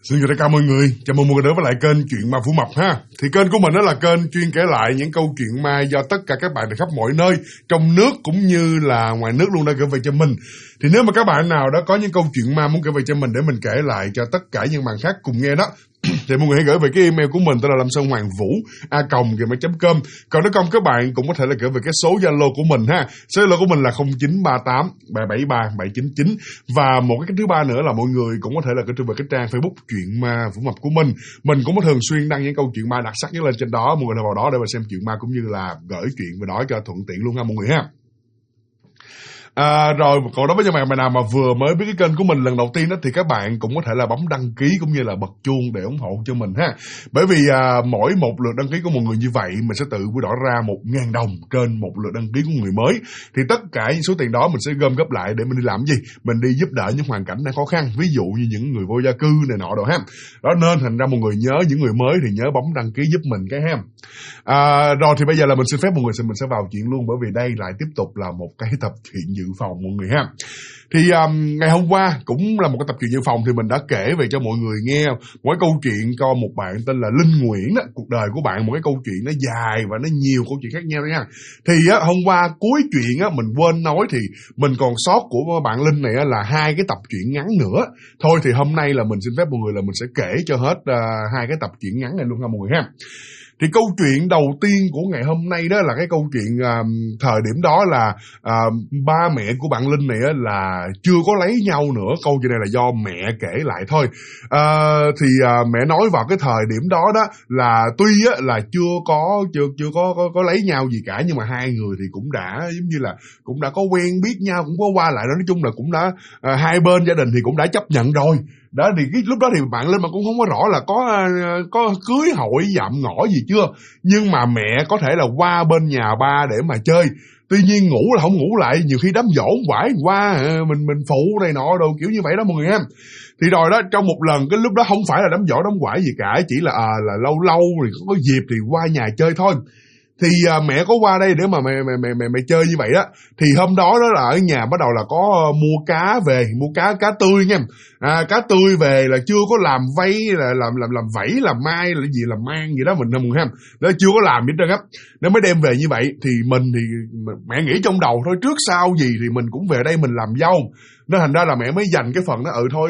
Xin chào tất cả mọi người, chào mừng mọi người đến với lại kênh Chuyện Ma Phủ Mập ha. Thì kênh của mình đó là kênh chuyên kể lại những câu chuyện ma do tất cả các bạn từ khắp mọi nơi, trong nước cũng như là ngoài nước luôn đã gửi về cho mình. Thì nếu mà các bạn nào đó có những câu chuyện ma muốn gửi về cho mình để mình kể lại cho tất cả những bạn khác cùng nghe đó, thì mọi người hãy gửi về cái email của mình, đó là lamsonhoangvu@gmail.com. Còn nếu không, các bạn cũng có thể là gửi về cái số Zalo của mình ha. Số Zalo của mình là 0938 773 799. Và một cái thứ ba nữa là mọi người cũng có thể là gửi về cái trang Facebook Chuyện Ma Phủ Mập của mình. Mình cũng có thường xuyên đăng những câu chuyện ma đặc sắc nhất lên trên đó. Mọi người hãy vào đó để mà xem chuyện ma cũng như là gửi chuyện về đó cho thuận tiện luôn ha mọi người ha. Rồi còn đối với những bạn nào mà vừa mới biết cái kênh của mình lần đầu tiên đó, thì các bạn cũng có thể là bấm đăng ký cũng như là bật chuông để ủng hộ cho mình ha. Bởi vì mỗi một lượt đăng ký của một người như vậy, mình sẽ tự quy đổi ra 1.000 đồng trên một lượt đăng ký của người mới. Thì tất cả những số tiền đó mình sẽ gom góp lại để mình đi làm gì? Mình đi giúp đỡ những hoàn cảnh đang khó khăn, ví dụ như những người vô gia cư này nọ đồ ha. Đó nên thành ra mọi người nhớ, những người mới thì nhớ bấm đăng ký giúp mình cái ha. Rồi thì bây giờ là mình xin phép mọi người, mình sẽ vào chuyện luôn, bởi vì đây lại tiếp tục là một cái tập truyện dự phòng mọi người ha. Thì ngày hôm qua cũng là một cái tập truyện dự phòng, thì mình đã kể về cho mọi người nghe một cái câu chuyện cho một bạn tên là Linh Nguyễn đó. Cuộc đời của bạn một cái câu chuyện nó dài và nó nhiều câu chuyện khác nhau nha. Thì hôm qua cuối chuyện mình quên nói, thì mình còn sót của bạn Linh này là 2 cái tập truyện ngắn nữa. Thôi thì hôm nay là mình xin phép mọi người là mình sẽ kể cho hết 2 cái tập truyện ngắn này luôn ha mọi người ha. Thì câu chuyện đầu tiên của ngày hôm nay đó là cái câu chuyện thời điểm đó là ba mẹ của bạn Linh này là chưa có lấy nhau nữa. Câu chuyện này là do mẹ kể lại thôi. Thì mẹ nói vào cái thời điểm đó đó là tuy là chưa có lấy nhau gì cả, nhưng mà hai người thì cũng đã giống như là cũng đã có quen biết nhau, cũng có qua lại đó. Nói chung là cũng đã hai bên gia đình thì cũng đã chấp nhận rồi. Đó thì cái lúc đó thì bạn Linh mà cũng không có rõ là có cưới hỏi dạm ngõ gì chưa, nhưng mà mẹ có thể là qua bên nhà ba để mà chơi. Tuy nhiên ngủ là không ngủ lại, nhiều khi đám dỗ quải qua mình phụ này nọ đồ kiểu như vậy đó mọi người em. Thì rồi đó, trong một lần cái lúc đó không phải là đám dỗ đám quải gì cả, chỉ là lâu lâu rồi có dịp thì qua nhà chơi thôi. Thì mẹ có qua đây để mà mẹ chơi như vậy đó. Thì hôm đó đó là ở nhà bắt đầu là có mua cá về, mua cá tươi nha. Cá tươi về là chưa có làm vây, là làm vẫy, làm mai, là gì làm mang gì đó mình ha. Đó chưa có làm hết trơn á. Nó mới đem về như vậy. Thì mình thì mẹ nghĩ trong đầu thôi, trước sau gì thì mình cũng về đây mình làm dâu. Nên thành ra là mẹ mới dành cái phần đó, thôi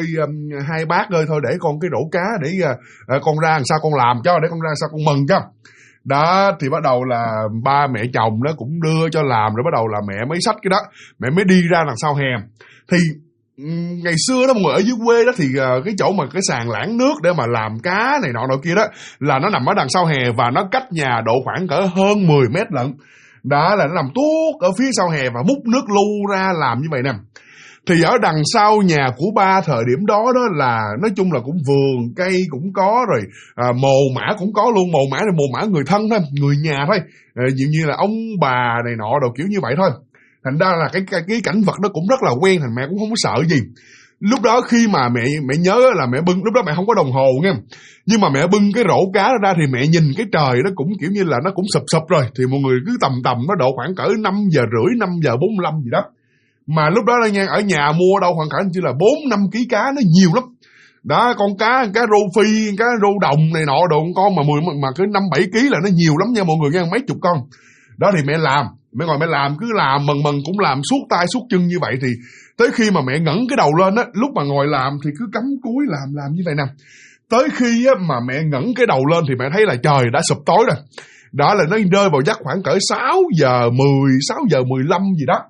2 bát ơi, thôi để con cái rổ cá để con ra làm sao con làm cho, để con ra làm sao con mừng cho. Đó thì bắt đầu là ba mẹ chồng đó cũng đưa cho làm, rồi bắt đầu là mẹ mới xách cái đó, mẹ mới đi ra đằng sau hè. Thì ngày xưa đó mọi người ở dưới quê đó, thì cái chỗ mà cái sàn lảng nước để mà làm cá này nọ kia đó là nó nằm ở đằng sau hè, và nó cách nhà độ khoảng cỡ hơn 10 mét lận. Đó là nó nằm tuốt ở phía sau hè và múc nước lu ra làm như vậy nè. Thì ở đằng sau nhà của ba thời điểm đó đó là nói chung là cũng vườn cây cũng có rồi, mồ mả cũng có luôn. Mồ mả là mồ mả người thân thôi, người nhà thôi, dường như là ông bà này nọ đồ kiểu như vậy thôi. Thành ra là cái cảnh vật đó cũng rất là quen, thành mẹ cũng không có sợ gì. Lúc đó khi mà mẹ nhớ là mẹ bưng, lúc đó mẹ không có đồng hồ nha, nhưng mà mẹ bưng cái rổ cá ra thì mẹ nhìn cái trời nó cũng kiểu như là nó cũng sụp rồi. Thì mọi người cứ tầm nó độ khoảng cỡ 5 giờ rưỡi, 5 giờ 45 gì đó. Mà lúc đó nha, ở nhà mua đâu khoảng cỡ chỉ là 4-5 kg cá, nó nhiều lắm. Đó, con cá rô phi, cá rô đồng này nọ đồ, con mà cứ 5-7 kg là nó nhiều lắm nha mọi người nha, mấy chục con. Đó thì mẹ làm, mẹ ngồi mẹ làm, cứ làm mần cũng làm suốt tay suốt chân như vậy. Thì tới khi mà mẹ ngẩng cái đầu lên á, lúc mà ngồi làm thì cứ cắm cúi làm như vậy nè. Tới khi á mà mẹ ngẩng cái đầu lên thì mẹ thấy là trời đã sụp tối rồi. Đó là nó rơi vào giấc khoảng cỡ 6 giờ 10, 6 giờ 15 gì đó.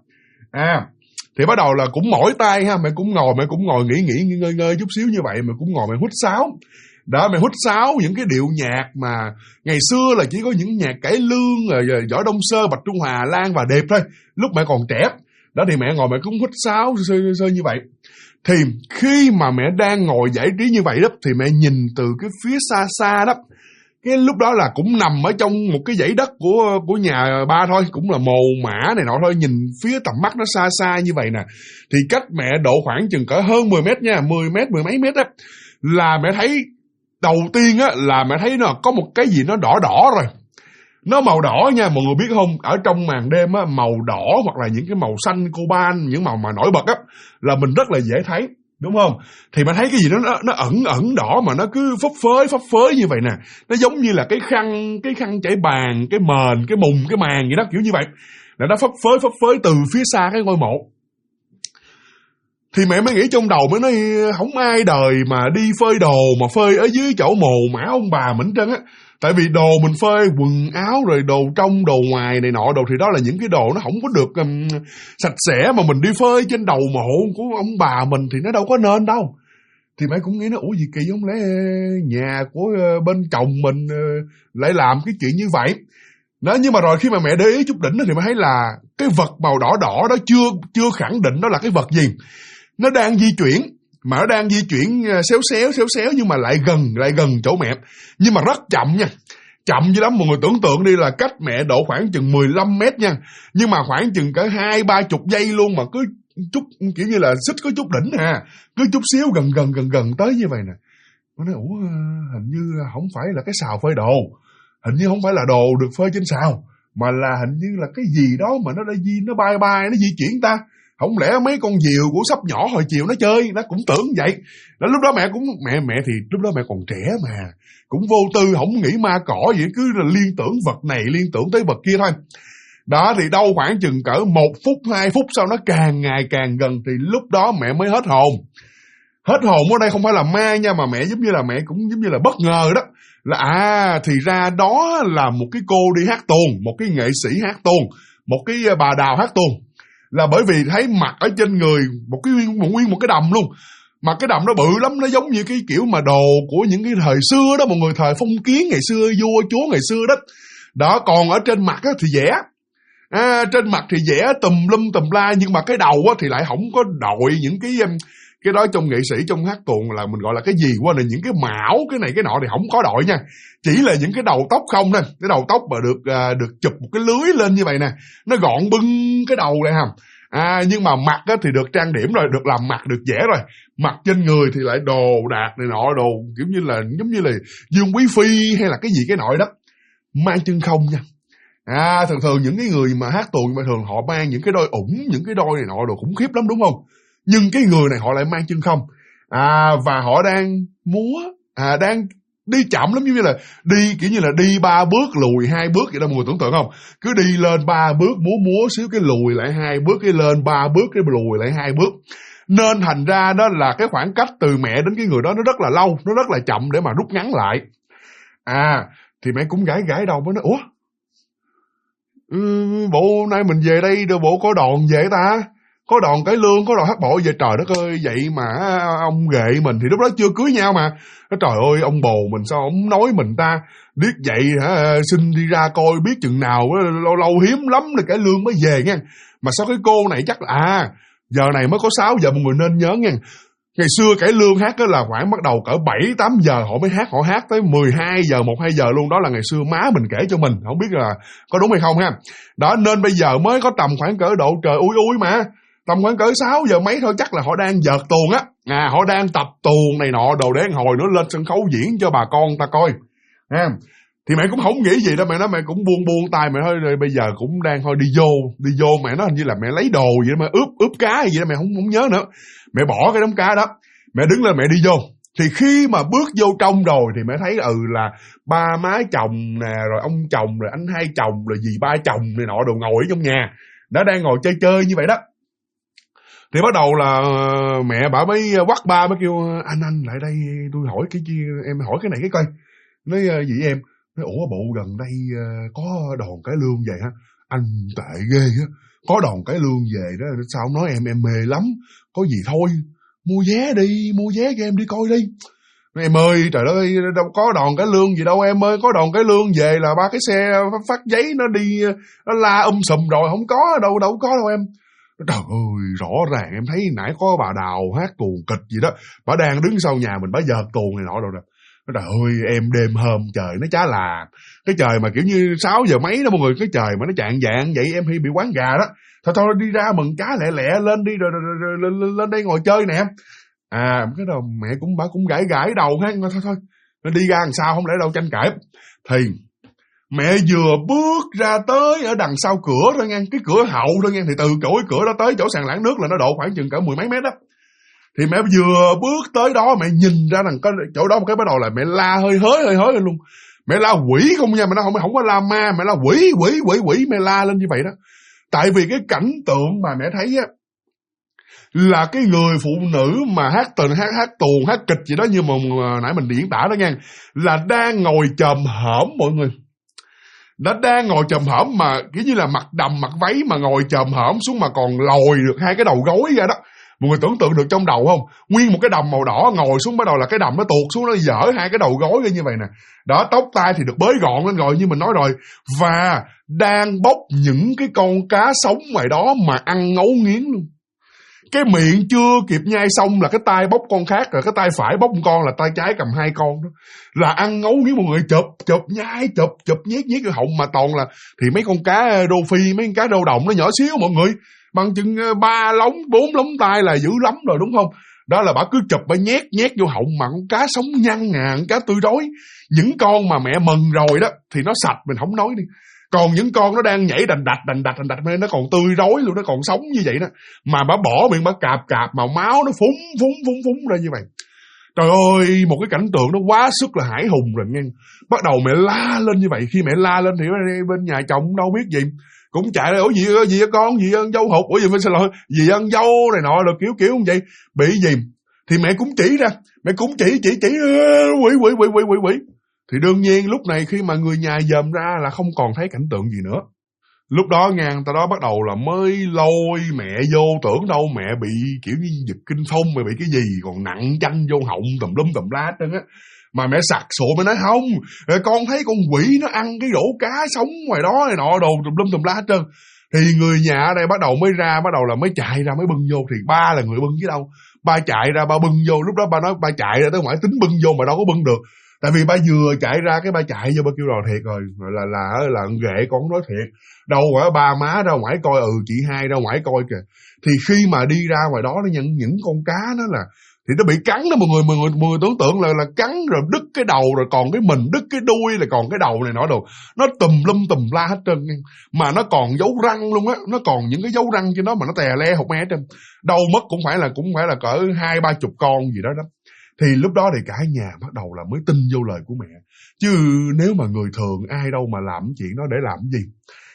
Thì bắt đầu là cũng mỏi tay ha, mẹ cũng ngồi nghỉ ngơi chút xíu như vậy, mẹ cũng ngồi mẹ hút sáo. Đó, mẹ hút sáo những cái điệu nhạc mà ngày xưa là chỉ có những nhạc cải lương rồi Võ Đông Sơ, Bạch Trung Hà, Lan và Đẹp thôi, lúc mẹ còn trẻ. Đó thì mẹ ngồi mẹ cũng hút sáo sơ như vậy. Thì khi mà mẹ đang ngồi giải trí như vậy đó, thì mẹ nhìn từ cái phía xa đó. Cái lúc đó là cũng nằm ở trong một cái dãy đất của nhà ba thôi, cũng là mồ mả này nọ thôi, nhìn phía tầm mắt nó xa như vậy nè. Thì cách mẹ độ khoảng chừng cỡ hơn 10 mét nha, 10 mét, mười mấy mét á, là mẹ thấy đầu tiên á là mẹ thấy nó có một cái gì nó đỏ rồi. Nó màu đỏ nha, mọi người biết không, ở trong màn đêm á, màu đỏ hoặc là những cái màu xanh coban, những màu mà nổi bật á, là mình rất là dễ thấy. đúng không? Thì mà thấy cái gì nó ẩn đỏ mà nó cứ phấp phới như vậy nè, nó giống như là cái khăn trải bàn, cái mền, cái mùng, cái màn vậy đó, kiểu như vậy. Là nó phấp phới từ phía xa cái ngôi mộ. Thì mẹ mới nghĩ trong đầu, mới nói không ai đời mà đi phơi đồ mà phơi ở dưới chỗ mồ mả ông bà mình trơn á. Tại vì đồ mình phơi, quần áo rồi đồ trong đồ ngoài này nọ đồ, thì đó là những cái đồ nó không có được sạch sẽ, mà mình đi phơi trên đầu mộ của ông bà mình thì nó đâu có nên đâu. Thì mẹ cũng nghĩ nó ủa gì kỳ, không lẽ nhà của bên chồng mình lại làm cái chuyện như vậy đó. Nhưng mà rồi khi mà mẹ để ý chút đỉnh thì mẹ thấy là cái vật màu đỏ đỏ đó chưa khẳng định đó là cái vật gì. Nó đang di chuyển, mà nó đang di chuyển xéo xéo nhưng mà lại gần chỗ mẹ, nhưng mà rất chậm nha. Chậm dữ lắm, mọi người tưởng tượng đi là cách mẹ độ khoảng chừng 15 mét nha, nhưng mà khoảng chừng cỡ 20-30 giây luôn, mà cứ chút kiểu như là xích có chút đỉnh cứ chút xíu gần tới như vậy nè. Nó nói ủa hình như không phải là cái sào phơi đồ, hình như không phải là đồ được phơi trên sào, mà là hình như là cái gì đó mà nó bay nó di chuyển ta. Không lẽ mấy con diều của sắp nhỏ hồi chiều nó chơi, nó cũng tưởng vậy. Đó, lúc đó mẹ thì lúc đó mẹ còn trẻ mà, cũng vô tư, không nghĩ ma cỏ gì, cứ là liên tưởng vật này liên tưởng tới vật kia thôi. Đó, thì đâu khoảng chừng cỡ 1 phút 2 phút sau nó càng ngày càng gần, thì lúc đó mẹ mới hết hồn. Hết hồn ở đây không phải là ma nha, mà mẹ mẹ cũng giống như là bất ngờ đó. Là thì ra đó là một cái cô đi hát tuồng, một cái nghệ sĩ hát tuồng, một cái bà đào hát tuồng. Là bởi vì thấy mặc ở trên người nguyên một cái đầm luôn, mà cái đầm nó bự lắm, nó giống như cái kiểu mà đồ của những cái thời xưa đó, mọi người, thời phong kiến ngày xưa, vua chúa ngày xưa đó. Đó, còn ở trên mặt thì vẽ, trên mặt thì vẽ tùm lum tùm la, nhưng mà cái đầu thì lại không có đội những cái đó. Trong nghệ sĩ, trong hát tuồng là mình gọi là cái gì quá, là những cái mão, cái này cái nọ thì không có đội nha, chỉ là những cái đầu tóc không nè. Cái đầu tóc mà được chụp một cái lưới lên như vậy nè, nó gọn bưng cái đầu này hả. Nhưng mà mặt thì được trang điểm rồi, được làm mặt, được vẽ rồi. Mặt trên người thì lại đồ đạc này nọ, đồ kiểu như là giống như là Dương Quý Phi hay là cái gì cái nọ đó, mang chân không nha. Thường những cái người mà hát tuồng mà thường họ mang những cái đôi ủng, những cái đôi này nọ đồ khủng khiếp lắm, đúng không? Nhưng cái người này họ lại mang chân không. Và họ đang múa, đang đi chậm lắm, giống như là đi kiểu như là đi 3 bước lùi 2 bước vậy đó, mọi người tưởng tượng không? Cứ đi lên 3 bước, múa xíu cái lùi lại 2 bước, cái lên 3 bước cái lùi lại 2 bước. Nên thành ra đó là cái khoảng cách từ mẹ đến cái người đó nó rất là lâu, nó rất là chậm để mà rút ngắn lại. Thì mẹ cũng gãi đầu mới nói ủa, bộ hôm nay mình về đây rồi bộ có đòn về ta, có đòn cải lương, có đòn hát bộ về. Trời đất ơi, vậy mà ông ghệ mình thì lúc đó chưa cưới nhau mà. Trời ơi, ông bồ mình sao ông nói mình ta, biết vậy hả, xin đi ra coi biết chừng nào, lâu hiếm lắm là cải lương mới về nha. Mà sao cái cô này chắc là giờ này mới có 6 giờ, mọi người nên nhớ nha. Ngày xưa cải lương hát đó là khoảng bắt đầu cỡ 7-8 giờ họ mới hát, họ hát tới 12 giờ, 1-2 giờ luôn. Đó là ngày xưa má mình kể cho mình, không biết là có đúng hay không ha. Đó, nên bây giờ mới có tầm khoảng cỡ độ trời ui mà, tầm khoảng cỡ 6 giờ mấy thôi, chắc là họ đang vợt tuồng á. Họ đang tập tuồng này nọ đồ để hồi nữa lên sân khấu diễn cho bà con ta coi. Thì mẹ cũng không nghĩ gì đâu, mẹ nói mẹ cũng buông tay, mẹ thôi rồi bây giờ cũng đang thôi đi vô. Mẹ nói hình như là mẹ lấy đồ gì đó, mẹ ướp cá hay gì đó, mẹ không nhớ nữa. Mẹ bỏ cái đống cá đó, mẹ đứng lên mẹ đi vô. Thì khi mà bước vô trong rồi thì mẹ thấy là ba má chồng nè, rồi ông chồng, rồi anh hai chồng, rồi dì ba chồng này nọ đồ ngồi ở trong nhà, đã đang ngồi chơi như vậy đó. Thì bắt đầu là mẹ bà mới quắt ba, mới kêu anh lại đây tôi hỏi cái chi, em hỏi cái này cái coi. Nói gì em? Nói ủa bộ gần đây có đòn cải lương về hả? Anh tệ ghê á, có đòn cải lương về đó, sao không nói em mê lắm, có gì thôi mua vé cho em đi coi đi. Em ơi, trời ơi, đâu có đòn cải lương gì đâu em ơi, có đòn cải lương về là 3 cái xe phát giấy nó đi, nó la sùm rồi, không có đâu có đâu em. Trời ơi, rõ ràng em thấy nãy có bà Đào hát tuồng kịch gì đó, bà đang đứng sau nhà mình, bà vợt tuồng này nọ rồi nè. Trời ơi, em đêm hôm trời nó chá là cái trời mà kiểu như 6 giờ mấy đó mọi người, cái trời mà nó chạng vạng vậy, em hay bị quán gà đó. Thôi đi ra mừng cá lẹ lên đi, rồi lên đây ngồi chơi nè. Cái đầu mẹ bà cũng gãi đầu ha. Thôi nó đi ra làm sao, không lẽ đâu tranh cãi. Thì mẹ vừa bước ra tới ở đằng sau cửa thôi nha, cái cửa hậu thôi nha, thì từ chỗ cửa đó tới chỗ sàn lãng nước là nó độ khoảng chừng cỡ 10 mấy mét đó. Thì mẹ vừa bước tới đó, mẹ nhìn ra rằng cái chỗ đó một cái bắt đầu là mẹ la hơi hới lên luôn. Mẹ la quỷ không nha, mẹ nói không có la ma, mẹ la quỷ, mẹ la lên như vậy đó. Tại vì cái cảnh tượng mà mẹ thấy á, là cái người phụ nữ mà hát tuồng, hát kịch gì đó như mà nãy mình diễn tả đó nha, là đang ngồi chồm hổm mọi người. Nó đang ngồi chồm hổm mà kiểu như là mặc đầm mặc váy mà ngồi chồm hổm xuống mà còn lồi được hai cái đầu gối ra đó. Mọi người tưởng tượng được trong đầu không? Nguyên một cái đầm màu đỏ ngồi xuống, bắt đầu là cái đầm nó tuột xuống, nó dở hai cái đầu gối ra như vậy nè. Đó, tóc tai thì được bới gọn lên rồi như mình nói rồi. Và đang bóc những cái con cá sống ngoài đó mà ăn ngấu nghiến luôn. Cái miệng chưa kịp nhai xong là cái tay bóc con khác, rồi cái tay phải bóc một con, là tay trái cầm hai con đó. Là ăn ngấu nghiến, mọi người chụp nhai, chụp nhét cái họng mà toàn là. Thì mấy con cá rô phi, mấy con cá rô đồng nó nhỏ xíu mọi người, bằng chừng 3 lóng 4 lóng tay là dữ lắm rồi đúng không? Đó là bà cứ chụp bà nhét vô họng mà con cá sống nhăn con cá tươi rói. Những con mà mẹ mần rồi đó thì nó sạch mình không nói đi. Còn những con nó đang nhảy đành đạch nó còn tươi rói luôn, nó còn sống như vậy đó. Mà bà bỏ miệng bà cạp mà máu nó phúng ra như vậy. Trời ơi, một cái cảnh tượng nó quá sức là hãi hùng rồi nghe. Bắt đầu mẹ la lên như vậy. Khi mẹ la lên thì bên nhà chồng đâu biết gì, cũng chạy ra, ủa gì con, gì ăn dâu hụt, ủa gì xin lỗi, gì ăn dâu này nọ rồi kiểu như vậy. Bị gì thì mẹ cũng chỉ ra, mẹ cũng chỉ quỷ. Thì đương nhiên lúc này khi mà người nhà dòm ra là không còn thấy cảnh tượng gì nữa. Lúc đó ngang ta đó bắt đầu là mới lôi mẹ vô, tưởng đâu mẹ bị kiểu như giật kinh phong, mẹ bị cái gì còn nặng chanh vô họng tùm lum tùm la hết trơn á. Mà mẹ sặc sụa, mẹ nói không, con thấy con quỷ nó ăn cái rổ cá sống ngoài đó này nọ đồ tùm lum tùm la hết trơn. Thì người nhà ở đây bắt đầu mới chạy ra mới bưng vô. Thì ba là người bưng chứ đâu, ba chạy ra ba bưng vô. Lúc đó ba nói ba chạy ra tới ngoài tính bưng vô mà đâu có bưng được. Tại vì ba vừa chạy ra cái ba chạy vô, ba kêu rồi thiệt rồi, là ghệ con nói thiệt. Đâu phải ba má ra ngoài coi, chị hai ra ngoài coi kìa. Thì khi mà đi ra ngoài đó nó những con cá nó là thì nó bị cắn đó mọi người tưởng tượng là cắn rồi đứt cái đầu, rồi còn cái mình đứt cái đuôi, là còn cái đầu này nọ đồ, nó tùm lum tùm la hết trơn. Mà nó còn dấu răng luôn á, nó còn những cái dấu răng trên đó mà nó tè le hột me hết trơn. Đâu mất cũng phải là cỡ 20-30 con gì đó đó. Thì lúc đó thì cả nhà bắt đầu là mới tin vô lời của mẹ. Chứ nếu mà người thường ai đâu mà làm chuyện đó để làm gì.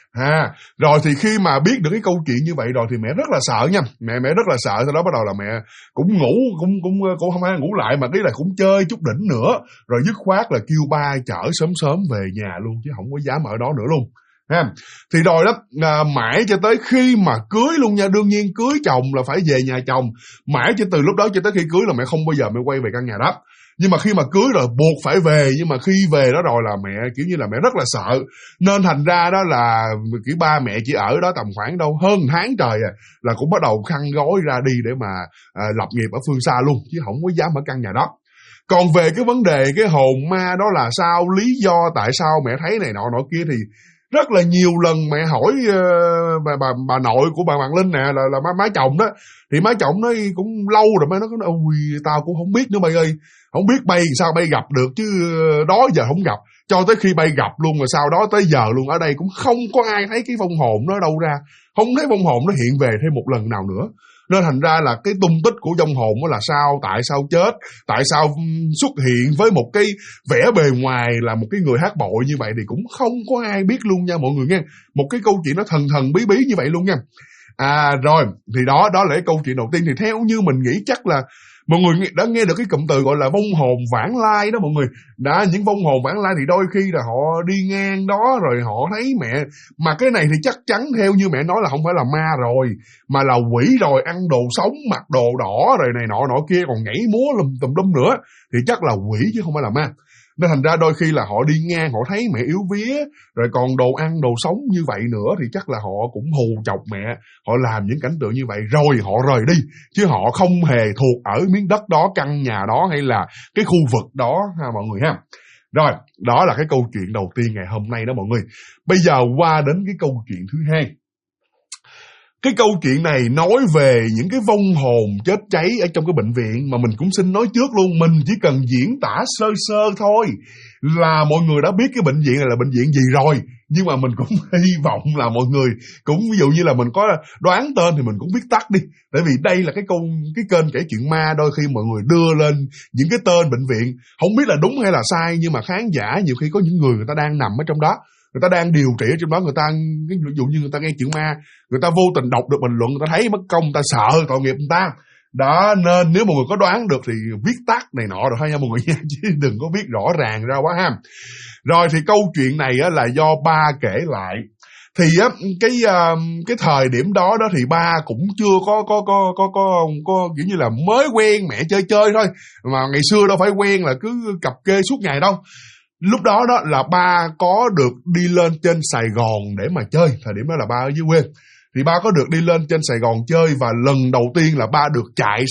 Rồi thì khi mà biết được cái câu chuyện như vậy rồi thì mẹ rất là sợ nha. Mẹ rất là sợ. Sau đó bắt đầu là mẹ cũng ngủ, cũng không phải ngủ lại mà cái là cũng chơi chút đỉnh nữa. Rồi dứt khoát là kêu ba chở sớm về nhà luôn, chứ không có dám ở đó nữa luôn. Thì rồi đó, mãi cho tới khi mà cưới luôn nha. Đương nhiên cưới chồng là phải về nhà chồng. Mãi cho từ lúc đó cho tới khi cưới là mẹ không bao giờ mẹ quay về căn nhà đó. Nhưng mà khi mà cưới rồi buộc phải về. Nhưng mà khi về đó rồi là mẹ kiểu như là mẹ rất là sợ. Nên thành ra đó là kiểu ba mẹ chỉ ở đó tầm khoảng đâu hơn tháng trời là cũng bắt đầu khăn gói ra đi để mà lập nghiệp ở phương xa luôn, chứ không có dám ở căn nhà đó. Còn về cái vấn đề cái hồn ma đó là sao, lý do tại sao mẹ thấy này nọ kia thì rất là nhiều lần mẹ hỏi bà nội của bà Hoàng Linh nè, là má chồng đó. Thì má chồng nói cũng lâu rồi, má nói ôi tao cũng không biết nữa bay ơi, không biết bay sao bay gặp được, chứ đó giờ không gặp. Cho tới khi bay gặp luôn, rồi sau đó tới giờ luôn, ở đây cũng không có ai thấy cái vong hồn nó đâu ra, không thấy vong hồn nó hiện về thêm một lần nào nữa. Nên thành ra là cái tung tích của vong hồn đó là sao, tại sao chết, tại sao xuất hiện với một cái vẻ bề ngoài là một cái người hát bội như vậy thì cũng không có ai biết luôn nha mọi người nghe. Một cái câu chuyện nó thần bí như vậy luôn nha. Rồi thì đó là cái câu chuyện đầu tiên. Thì theo như mình nghĩ chắc là mọi người đã nghe được cái cụm từ gọi là vong hồn vãng lai đó mọi người. Những vong hồn vãng lai thì đôi khi là họ đi ngang đó rồi họ thấy mẹ. Mà cái này thì chắc chắn theo như mẹ nói là không phải là ma rồi, mà là quỷ rồi, ăn đồ sống, mặc đồ đỏ rồi này nọ kia, còn nhảy múa tùm lum nữa. Thì chắc là quỷ chứ không phải là ma. Nên thành ra đôi khi là họ đi ngang, họ thấy mẹ yếu vía, rồi còn đồ ăn, đồ sống như vậy nữa, thì chắc là họ cũng hù chọc mẹ, họ làm những cảnh tượng như vậy, rồi họ rời đi. Chứ họ không hề thuộc ở miếng đất đó, căn nhà đó, hay là cái khu vực đó ha mọi người ha. Rồi, đó là cái câu chuyện đầu tiên ngày hôm nay đó mọi người. Bây giờ qua đến cái câu chuyện thứ hai. Cái câu chuyện này nói về những cái vong hồn chết cháy ở trong cái bệnh viện, mà mình cũng xin nói trước luôn, mình chỉ cần diễn tả sơ thôi là mọi người đã biết cái bệnh viện này là bệnh viện gì rồi. Nhưng mà mình cũng hy vọng là mọi người cũng, ví dụ như là mình có đoán tên thì mình cũng viết tắt đi. Tại vì đây là cái kênh kể chuyện ma, đôi khi mọi người đưa lên những cái tên bệnh viện, không biết là đúng hay là sai, nhưng mà khán giả nhiều khi có những người ta đang nằm ở trong đó, người ta đang điều trị ở trong đó, người ta ví dụ như người ta nghe chuyện ma, người ta vô tình đọc được bình luận, người ta thấy mất công, người ta sợ tội nghiệp người ta. Đó, nên nếu mọi người có đoán được thì viết tắt này nọ rồi thôi nha mọi người nha, chứ đừng có viết rõ ràng ra quá ha. Rồi thì câu chuyện này á, là do ba kể lại. Thì á, cái thời điểm đó thì ba cũng chưa có kiểu như là mới quen mẹ chơi thôi, mà ngày xưa đâu phải quen là cứ cặp kê suốt ngày đâu. Lúc đó là ba có được đi lên trên Sài Gòn để mà chơi. Thời điểm đó là ba ở dưới quê, thì ba có được đi lên trên Sài Gòn chơi, và lần đầu tiên là ba được chạy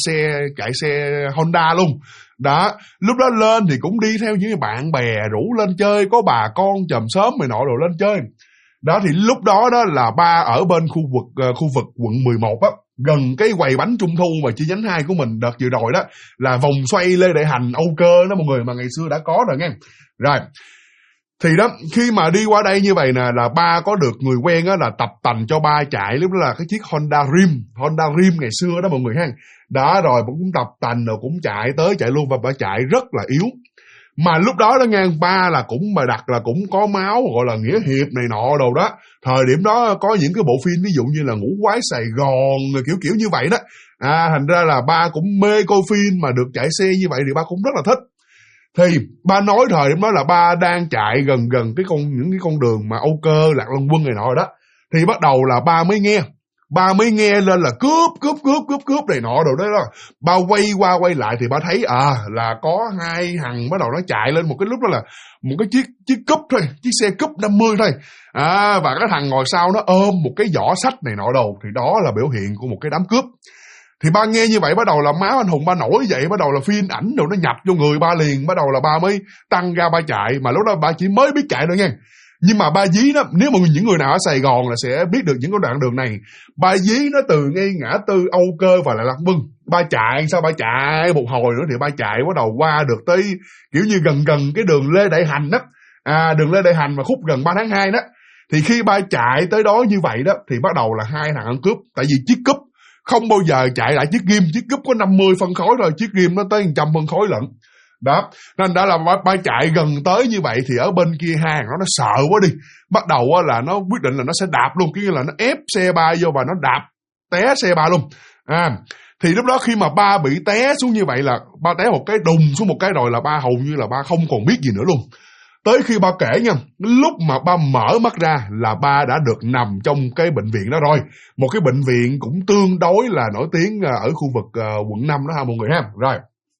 xe Honda luôn. Đó, lúc đó lên thì cũng đi theo những bạn bè rủ lên chơi, có bà con chòm xóm này nọ rồi lên chơi. Đó thì lúc đó là ba ở bên khu vực quận 11 á, gần cái quầy bánh trung thu mà chi nhánh 2 của mình đợt vừa rồi đó, là vòng xoay Lê Đại Hành Âu Cơ đó mọi người, mà ngày xưa đã có rồi nghe. Rồi thì đó, khi mà đi qua đây như vậy nè, là ba có được người quen á là tập tành cho ba chạy, lúc đó là cái chiếc Honda Rim ngày xưa đó mọi người ha. Đó, rồi cũng tập tành rồi cũng chạy tới chạy luôn, và ba chạy rất là yếu. Mà lúc đó nghe ba là cũng mà đặt là cũng có máu gọi là nghĩa hiệp này nọ đồ đó. Thời điểm đó có những cái bộ phim ví dụ như là Ngũ Quái Sài Gòn kiểu như vậy đó. Thành ra là ba cũng mê coi phim, mà được chạy xe như vậy thì ba cũng rất là thích. Thì ba nói thời điểm đó là ba đang chạy gần những cái con đường mà Âu Cơ, Lạc Long Quân này nọ đó. Thì bắt đầu là ba mới nghe lên là cướp này nọ rồi đó. Ba quay qua quay lại thì ba thấy là có hai thằng bắt đầu nó chạy lên một cái, lúc đó là một cái chiếc cúp thôi, chiếc xe cúp 50 thôi. Và cái thằng ngồi sau nó ôm một cái giỏ sách này nọ đồ, thì đó là biểu hiện của một cái đám cướp. Thì ba nghe như vậy bắt đầu là máu anh hùng ba nổi dậy, bắt đầu là phim ảnh rồi nó nhập vô người ba liền, bắt đầu là ba mới tăng ga ba chạy, mà lúc đó ba chỉ mới biết chạy thôi nha. Nhưng mà ba dí đó, nếu mà những người nào ở Sài Gòn là sẽ biết được những cái đoạn đường này. Ba dí nó từ ngay ngã tư Âu Cơ và lại Lạc Vân. Ba chạy một hồi nữa thì ba chạy bắt đầu qua được tới kiểu như gần cái đường Lê Đại Hành đó. Đường Lê Đại Hành mà khúc gần 3 tháng 2 đó. Thì khi ba chạy tới đó như vậy đó thì bắt đầu là hai thằng ăn cướp, tại vì chiếc cúp không bao giờ chạy lại chiếc Rim, chiếc cúp có 50 phân khối thôi, chiếc Rim nó tới 100 phân khối lận. Đó, nên đã là ba chạy gần tới như vậy thì ở bên kia hàng nó sợ quá đi. Bắt đầu là nó quyết định là nó sẽ đạp luôn, kiểu như là nó ép xe ba vô và nó đạp té xe ba luôn. Thì lúc đó khi mà ba bị té xuống như vậy là ba té một cái đùng xuống một cái rồi là ba hầu như là ba không còn biết gì nữa luôn. Tới khi ba kể nha, lúc mà ba mở mắt ra là ba đã được nằm trong cái bệnh viện đó rồi. Một cái bệnh viện cũng tương đối là nổi tiếng ở khu vực quận 5 đó ha mọi người ha. Rồi.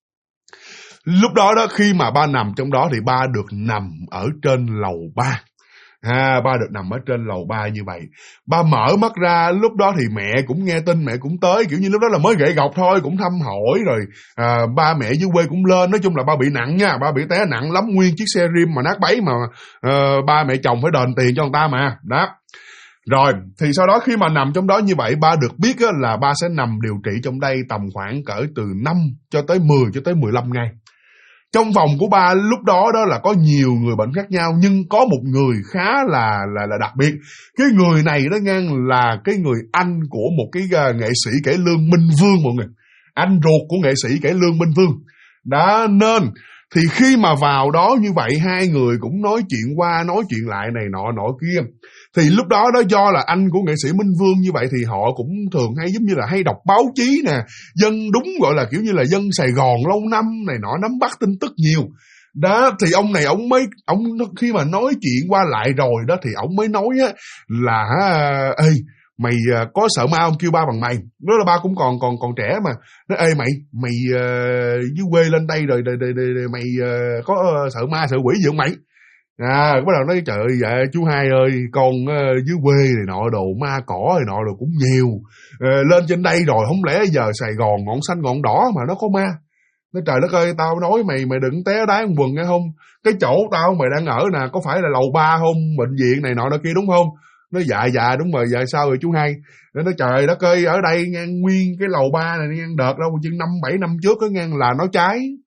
Lúc đó khi mà ba nằm trong đó thì ba được nằm ở trên lầu 3. Ba được nằm ở trên lầu 3 như vậy. Ba mở mắt ra, lúc đó thì mẹ cũng nghe tin, mẹ cũng tới, kiểu như lúc đó là mới gậy gộc thôi, cũng thăm hỏi rồi. Ba mẹ dưới quê cũng lên, nói chung là ba bị nặng nha, ba bị té nặng lắm, nguyên chiếc xe Rim mà nát bấy mà ba mẹ chồng phải đền tiền cho người ta mà. Đó. Rồi, thì sau đó khi mà nằm trong đó như vậy, ba được biết là ba sẽ nằm điều trị trong đây tầm khoảng cỡ từ 5 cho tới 10 cho tới 15 ngày. Trong phòng của ba lúc đó là có nhiều người bệnh khác nhau, nhưng có một người khá là đặc biệt. Cái người này đó ngang là cái người anh của một cái nghệ sĩ cải lương Minh Vương mọi người. Anh ruột của nghệ sĩ cải lương Minh Vương. Đó, nên thì khi mà vào đó như vậy, hai người cũng nói chuyện qua nói chuyện lại này nọ kia. Thì lúc đó do là anh của nghệ sĩ Minh Vương như vậy thì họ cũng thường hay giống như là hay đọc báo chí nè, dân đúng gọi là kiểu như là dân Sài Gòn lâu năm này nọ, nắm bắt tin tức nhiều. Đó thì ông này ông khi mà nói chuyện qua lại rồi đó thì ông mới nói á là ê mày có sợ ma không, kêu ba bằng mày. Đó là ba cũng còn trẻ mà. Nói ê mày dưới quê lên đây rồi mày có sợ ma sợ quỷ gì không mày? Bắt đầu nói trời ơi dạ, chú hai ơi, con dưới quê này nọ đồ ma cỏ này nọ đồ cũng nhiều. Lên trên đây rồi không lẽ giờ Sài Gòn ngọn xanh ngọn đỏ mà nó có ma. Nói trời đất ơi, tao nói mày đừng té đá con quần nghe không? Cái chỗ tao mày đang ở nè có phải là lầu 3 không? Bệnh viện này nọ kia đúng không? Nói dạ đúng rồi, dạ sao rồi chú hai? Nói trời đất ơi, ở đây ngang nguyên cái lầu 3 này ngang đợt đâu chứ 5-7 năm trước ngang là nó cháy.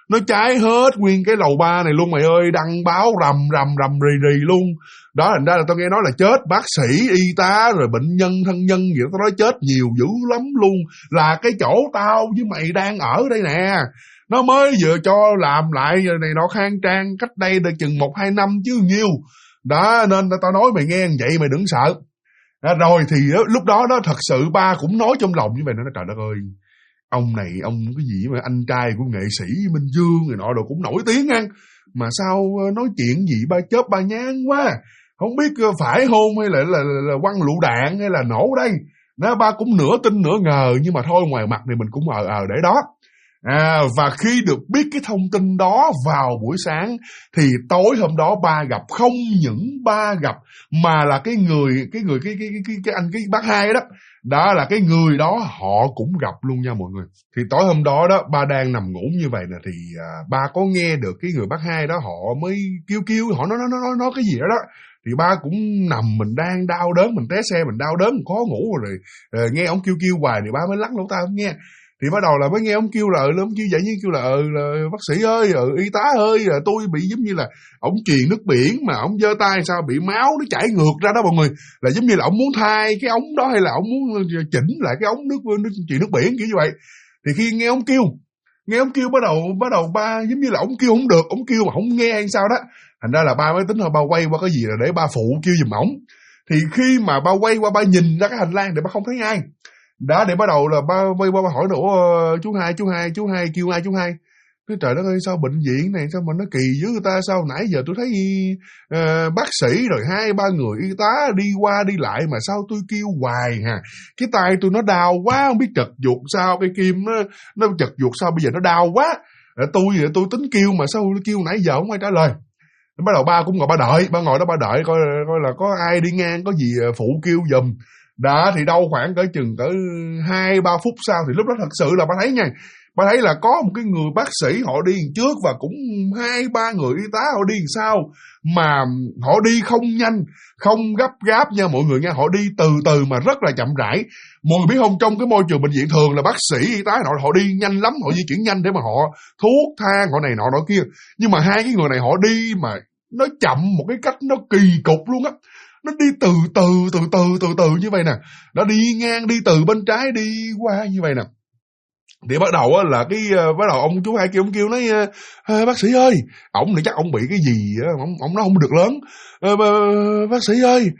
Nó cháy hết nguyên cái lầu 3 này luôn mày ơi, đăng báo rầm rì luôn. Đó, thành ra là tao nghe nói là chết bác sĩ, y tá, rồi bệnh nhân, thân nhân gì đó, tao nói chết nhiều dữ lắm luôn. Là cái chỗ tao với mày đang ở đây nè, nó mới vừa cho làm lại này nọ khang trang cách đây được chừng 1-2 năm chứ nhiêu. Đó, nên tao nói mày nghe vậy mày đừng sợ. Rồi thì lúc đó thật sự ba cũng nói trong lòng như vậy, nó nói trời đất ơi, ông này ông cái gì mà anh trai của nghệ sĩ Minh Dương người nọ rồi cũng nổi tiếng nha, mà sao nói chuyện gì ba chớp ba nhán quá, không biết phải hôn hay là quăng lựu đạn hay là nổ đây. Nó ba cũng nửa tin nửa ngờ, nhưng mà thôi ngoài mặt thì mình cũng để đó. Và khi được biết cái thông tin đó vào buổi sáng thì tối hôm đó ba gặp, không những ba gặp mà là cái anh cái bác hai đó, đó là cái người đó họ cũng gặp luôn nha mọi người. Thì tối hôm đó đó ba đang nằm ngủ như vậy nè, thì ba có nghe được cái người bác hai đó họ mới kêu họ nói cái gì đó đó. Thì ba cũng nằm, mình đang đau đớn, mình té xe mình đau đớn, mình khó ngủ rồi, nghe ông kêu hoài thì ba mới lắc lỗ tai không nghe. Thì bắt đầu là mới nghe ông kêu là ông kêu vậy, như kêu là bác sĩ ơi, y tá ơi, tôi bị giống như là ông truyền nước biển mà ông giơ tay sao bị máu nó chảy ngược ra đó mọi người, là giống như là ông muốn thay cái ống đó hay là ông muốn chỉnh lại cái ống nước truyền nước biển kiểu như vậy. Thì khi nghe ông kêu bắt đầu ba giống như là ông kêu không được, ông kêu mà không nghe hay sao đó, thành ra là ba mới tính là ba quay qua cái gì là để ba phụ kêu giùm ổng. Thì khi mà ba quay qua ba nhìn ra cái hành lang thì ba không thấy ai đó, để bắt đầu là ba quay qua ba hỏi nữa, chú hai kêu ai chú hai. Cái trời đất ơi, sao bệnh viện này sao mà nó kỳ dữ người ta, sao nãy giờ tôi thấy bác sĩ rồi 2-3 người y tá đi qua đi lại mà sao tôi kêu hoài hà, cái tay tôi nó đau quá, không biết chật ruột sao, cái kim nó chật ruột sao bây giờ nó đau quá. Tôi tính kêu mà sao tôi kêu nãy giờ không ai trả lời. Bắt đầu ba cũng ngồi ba ngồi đó ba đợi coi là có ai đi ngang có gì phụ kêu giùm. Đó thì đâu khoảng cỡ chừng cỡ 2-3 phút sau thì lúc đó thật sự là ba thấy nha, ba thấy là có một cái người bác sĩ họ đi trước và cũng 2-3 người y tá họ đi sau, mà họ đi không nhanh không gấp gáp nha mọi người nha, họ đi từ từ mà rất là chậm rãi. Mọi người biết không, trong cái môi trường bệnh viện thường là bác sĩ y tá họ đi nhanh lắm, họ di chuyển nhanh để mà họ thuốc thang họ này nọ kia, nhưng mà hai cái người này họ đi mà nó chậm một cái cách nó kỳ cục luôn á. Nó đi từ từ như vậy nè, nó đi ngang đi từ bên trái đi qua như vậy nè. Thì bắt đầu là bắt đầu ông chú hai kia ông kêu nói bác sĩ ơi, ổng thì chắc ông bị cái gì ông nói không được lớn, bác sĩ ơi,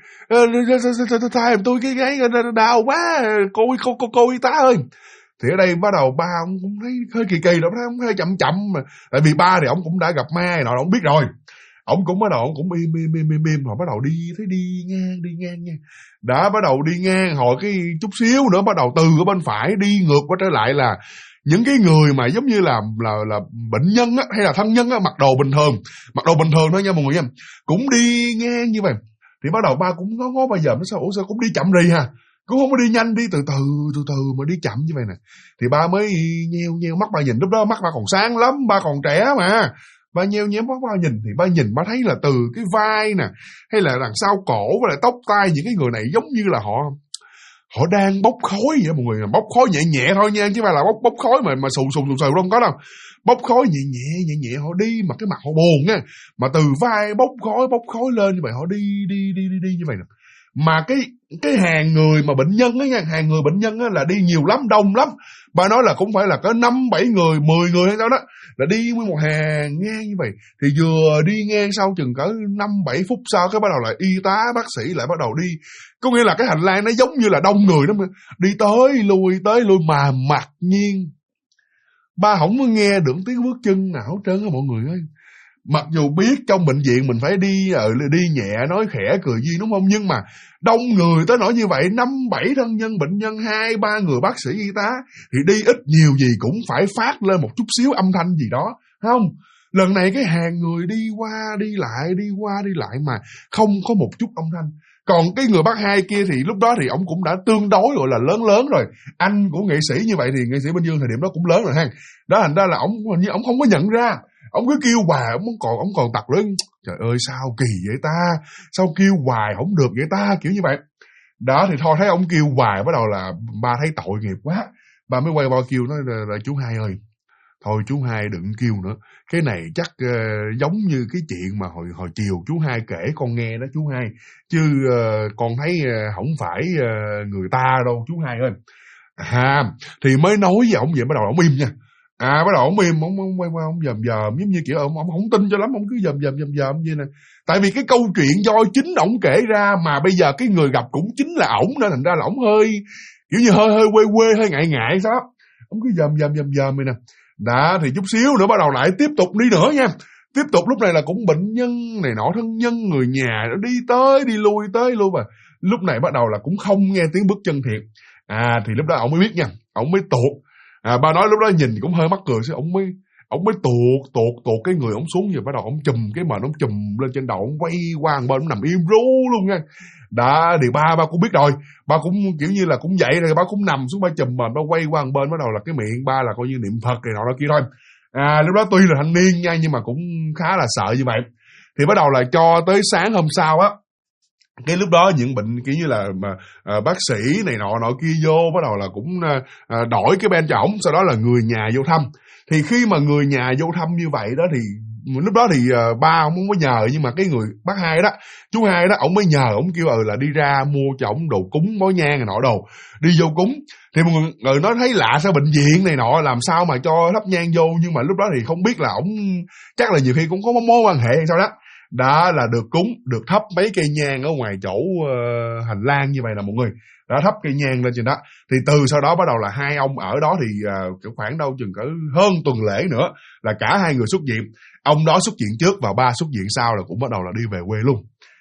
thay tôi cái gáy đau quá, cô y tá ơi. Thì ở đây bắt đầu ba ông cũng thấy hơi kỳ đó, ông hơi chậm mà, tại vì ba thì ông cũng đã gặp ma này nọ, ông biết rồi. Ông cũng bắt đầu ông cũng im họ bắt đầu đi ngang nha. Đã bắt đầu đi ngang hồi cái chút xíu nữa bắt đầu từ ở bên phải đi ngược qua trở lại là những cái người mà giống như là bệnh nhân á, hay là thân nhân á, mặc đồ bình thường thôi nha mọi người nha, cũng đi ngang như vậy. Thì bắt đầu ba cũng ngó bây giờ nó sao cũng đi chậm rì ha, cũng không có đi nhanh, đi từ từ mà đi chậm như vậy nè. Thì ba mới nheo mắt, ba nhìn lúc đó mắt ba còn sáng lắm, ba còn trẻ mà. Ba nheo mắt ba nhìn thì ba nhìn ba thấy là từ cái vai nè, hay là đằng sau cổ và lại tóc tai, những cái người này giống như là họ đang bốc khói vậy mọi người, bốc khói nhẹ thôi nha, chứ không phải là bốc khói mà xù không có đâu. Bốc khói nhẹ họ đi mà cái mặt họ buồn nha, mà từ vai bốc khói lên như vậy, họ đi như vậy nè. Mà cái hàng người mà bệnh nhân á nha, hàng người bệnh nhân á là đi nhiều lắm, đông lắm. Ba nói là cũng phải là có 5-7 người, 10 người hay sao đó, là đi nguyên một hàng ngang như vậy. Thì vừa đi ngang sau chừng cỡ 5-7 phút sau cái bắt đầu là y tá bác sĩ lại bắt đầu đi. Có nghĩa là cái hành lang nó giống như là đông người đó, mà đi tới lui mà mặc nhiên ba không có nghe được tiếng bước chân nào hết trơn á mọi người ơi. Mặc dù biết trong bệnh viện mình phải đi nhẹ, nói khẽ, cười duyên đúng không? Nhưng mà đông người tới nỗi như vậy, 5-7 thân nhân bệnh nhân, 2-3 người bác sĩ y tá, thì đi ít nhiều gì cũng phải phát lên một chút xíu âm thanh gì đó, không? Lần này cái hàng người đi qua đi lại mà không có một chút âm thanh. Còn cái người bác hai kia thì lúc đó thì ông cũng đã tương đối gọi là lớn rồi. Anh của nghệ sĩ như vậy thì nghệ sĩ Minh Dương thời điểm đó cũng lớn rồi ha. Đó thành ra là ông không có nhận ra. Ông cứ kêu hoài, ông còn tặc lưỡi. Trời ơi sao kỳ vậy ta, sao kêu hoài không được vậy ta, kiểu như vậy. Đó thì thôi thấy ông kêu hoài bắt đầu là ba thấy tội nghiệp quá. Ba mới quay qua kêu nói là chú hai ơi, Thôi chú Hai đừng kêu nữa. Cái này chắc giống như cái chuyện mà hồi chiều chú Hai kể con nghe đó chú Hai. Chứ con thấy không phải người ta đâu chú Hai ơi. Thì mới nói với ổng vậy, bắt đầu ổng im nha. Bắt đầu ổng im, ổng dòm giống như kiểu ổng không tin cho lắm, ổng cứ dòm vậy nè. Tại vì cái câu chuyện do chính ổng kể ra, mà bây giờ cái người gặp cũng chính là ổng, nên thành ra là ổng hơi kiểu như hơi quê, hơi ngại sao. Ổng cứ dòm vậy nè. Đã, thì chút xíu nữa bắt đầu lại tiếp tục đi nữa nha. Tiếp tục lúc này là cũng bệnh nhân này nọ, thân nhân người nhà nó đi tới đi lui mà lúc này bắt đầu là cũng không nghe tiếng bước chân thiệt. Thì lúc đó ổng mới biết nha, ổng mới tuột. Ba nói lúc đó nhìn cũng hơi mắc cười, ổng mới tuột cái người ổng xuống, rồi bắt đầu ổng chùm cái mền, ổng chùm lên trên đầu, ổng quay qua một bên, ổng nằm im ru luôn nha. Đã, thì ba cũng biết rồi, ba cũng kiểu như là cũng vậy rồi, ba cũng nằm xuống, ba chùm mền, ba quay qua một bên, bắt đầu là cái miệng ba là coi như niệm Phật này nọ kia thôi. Lúc đó tuy là thanh niên nha, nhưng mà cũng khá là sợ như vậy. Thì bắt đầu là cho tới sáng hôm sau á, cái lúc đó những bệnh kiểu như là bác sĩ này nọ kia vô, bắt đầu là cũng đổi cái bên cho ổng, sau đó là người nhà vô thăm. Thì khi mà người nhà vô thăm như vậy đó, thì lúc đó thì ba ông không có nhờ, nhưng mà cái người bác Hai đó, chú Hai đó, ổng mới nhờ, ổng kêu là đi ra mua cho ổng đồ cúng, bó nhang này nọ đồ, đi vô cúng. Thì mọi người nói thấy lạ, sao bệnh viện này nọ làm sao mà cho thắp nhang vô, nhưng mà lúc đó thì không biết là ổng chắc là nhiều khi cũng có mối quan hệ hay sao đó. Đã là được cúng, được thắp mấy cây nhang ở ngoài chỗ hành lang như vậy là mọi người đã thắp cây nhang lên trên đó. Thì từ sau đó bắt đầu là hai ông ở đó thì khoảng đâu chừng cỡ hơn tuần lễ nữa là cả hai người xuất viện. Ông đó xuất viện trước và ba xuất viện sau là cũng bắt đầu là đi về quê luôn.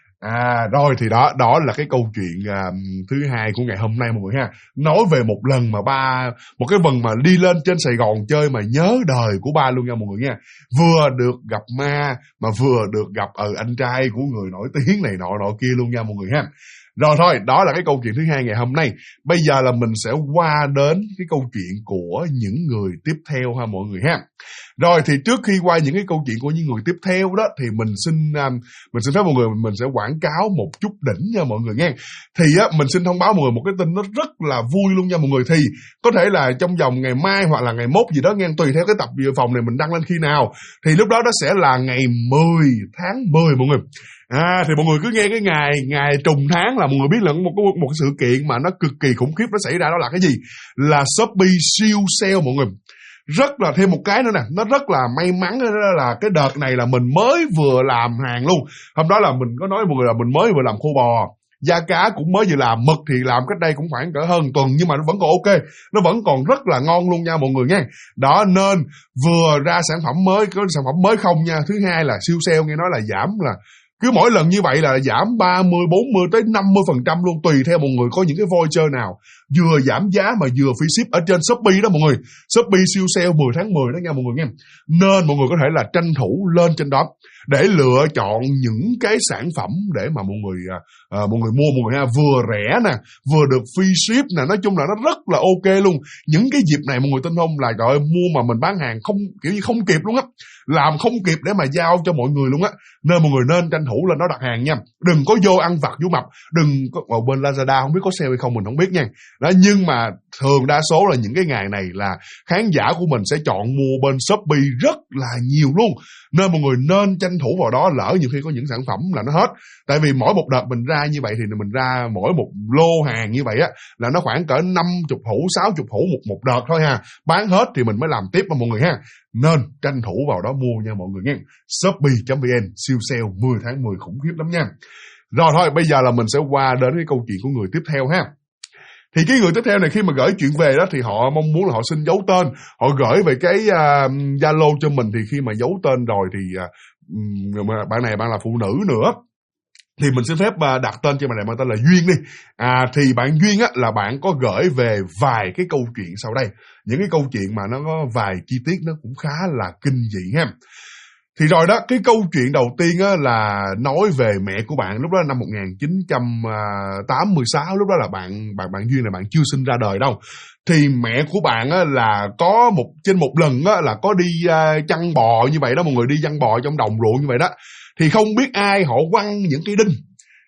Rồi thì đó là cái câu chuyện thứ hai của ngày hôm nay mọi người ha. Nói về một lần mà một cái lần mà đi lên trên Sài Gòn chơi mà nhớ đời của ba luôn nha mọi người nha. Vừa được gặp ma mà vừa được gặp anh trai của người nổi tiếng này nọ kia luôn nha mọi người ha. Rồi thôi, đó là cái câu chuyện thứ hai ngày hôm nay. Bây giờ là mình sẽ qua đến cái câu chuyện của những người tiếp theo ha mọi người ha. Rồi thì trước khi qua những cái câu chuyện của những người tiếp theo đó, thì mình xin phép mọi người, mình sẽ quảng cáo một chút đỉnh nha mọi người nghe. Thì mình xin thông báo mọi người một cái tin nó rất là vui luôn nha mọi người. Thì có thể là trong vòng ngày mai hoặc là ngày mốt gì đó nghe, tùy theo cái tập dự phòng này mình đăng lên khi nào. Thì lúc đó nó sẽ là ngày 10 tháng 10 mọi người. Thì mọi người cứ nghe cái ngày trùng tháng là mọi người biết là một sự kiện mà nó cực kỳ khủng khiếp nó xảy ra, đó là cái gì? Là Shopee siêu sale mọi người. Rất là thêm một cái nữa nè, nó rất là may mắn đó là cái đợt này là mình mới vừa làm hàng luôn. Hôm đó là mình có nói mọi người là mình mới vừa làm khô bò, da cá cũng mới vừa làm, mực thì làm cách đây cũng khoảng cỡ hơn tuần, nhưng mà nó vẫn còn ok, nó vẫn còn rất là ngon luôn nha mọi người nha. Đó, nên vừa ra sản phẩm mới, có sản phẩm mới không nha. Thứ hai là siêu sale, nghe nói là giảm là cứ mỗi lần như vậy là giảm 30, 40 tới 50% luôn, tùy theo mọi người có những cái voucher nào vừa giảm giá mà vừa free ship ở trên Shopee đó mọi người. Shopee siêu sale 10 tháng 10 đó nha mọi người nghe. Nên mọi người có thể là tranh thủ lên trên đó để lựa chọn những cái sản phẩm để mà mọi người mua mọi người ha, vừa rẻ nè, vừa được free ship nè, nói chung là nó rất là ok luôn. Những cái dịp này mọi người tin không là trời ơi, mua mà mình bán hàng không kiểu như không kịp luôn á, làm không kịp để mà giao cho mọi người luôn á. Nên mọi người nên tranh thủ lên đó đặt hàng nha, đừng có vô ăn vặt vô mập, đừng có ở bên Lazada không biết có sale hay không mình không biết nha. Đó, nhưng mà thường đa số là những cái ngày này là khán giả của mình sẽ chọn mua bên Shopee rất là nhiều luôn. Nên mọi người nên tranh thủ vào đó, lỡ nhiều khi có những sản phẩm là nó hết. Tại vì mỗi một đợt mình ra như vậy thì mình ra mỗi một lô hàng như vậy á là nó khoảng cỡ 50 hũ 60 hũ một đợt thôi ha. Bán hết thì mình mới làm tiếp mọi người ha. Nên tranh thủ vào đó mua nha mọi người nghe. Shopee.vn siêu sale 10 tháng 10 khủng khiếp lắm nha. Rồi thôi, bây giờ là mình sẽ qua đến cái câu chuyện của người tiếp theo ha. Thì cái người tiếp theo này khi mà gửi chuyện về đó thì họ mong muốn là họ xin giấu tên. Họ gửi về cái Zalo cho mình, thì khi mà giấu tên rồi thì bạn này bạn là phụ nữ nữa, thì mình xin phép đặt tên cho bạn này, mang tên là Duyên đi. Thì bạn Duyên á là bạn có gửi về vài cái câu chuyện sau đây. Những cái câu chuyện mà nó có vài chi tiết nó cũng khá là kinh dị ha. Thì rồi đó, cái câu chuyện đầu tiên á là nói về mẹ của bạn. Lúc đó năm 1986, lúc đó là bạn Duyên này bạn chưa sinh ra đời đâu. Thì mẹ của bạn á là có trên một lần á là có đi chăn bò như vậy đó mọi người, đi chăn bò trong đồng ruộng như vậy đó. Thì không biết ai họ quăng những cái đinh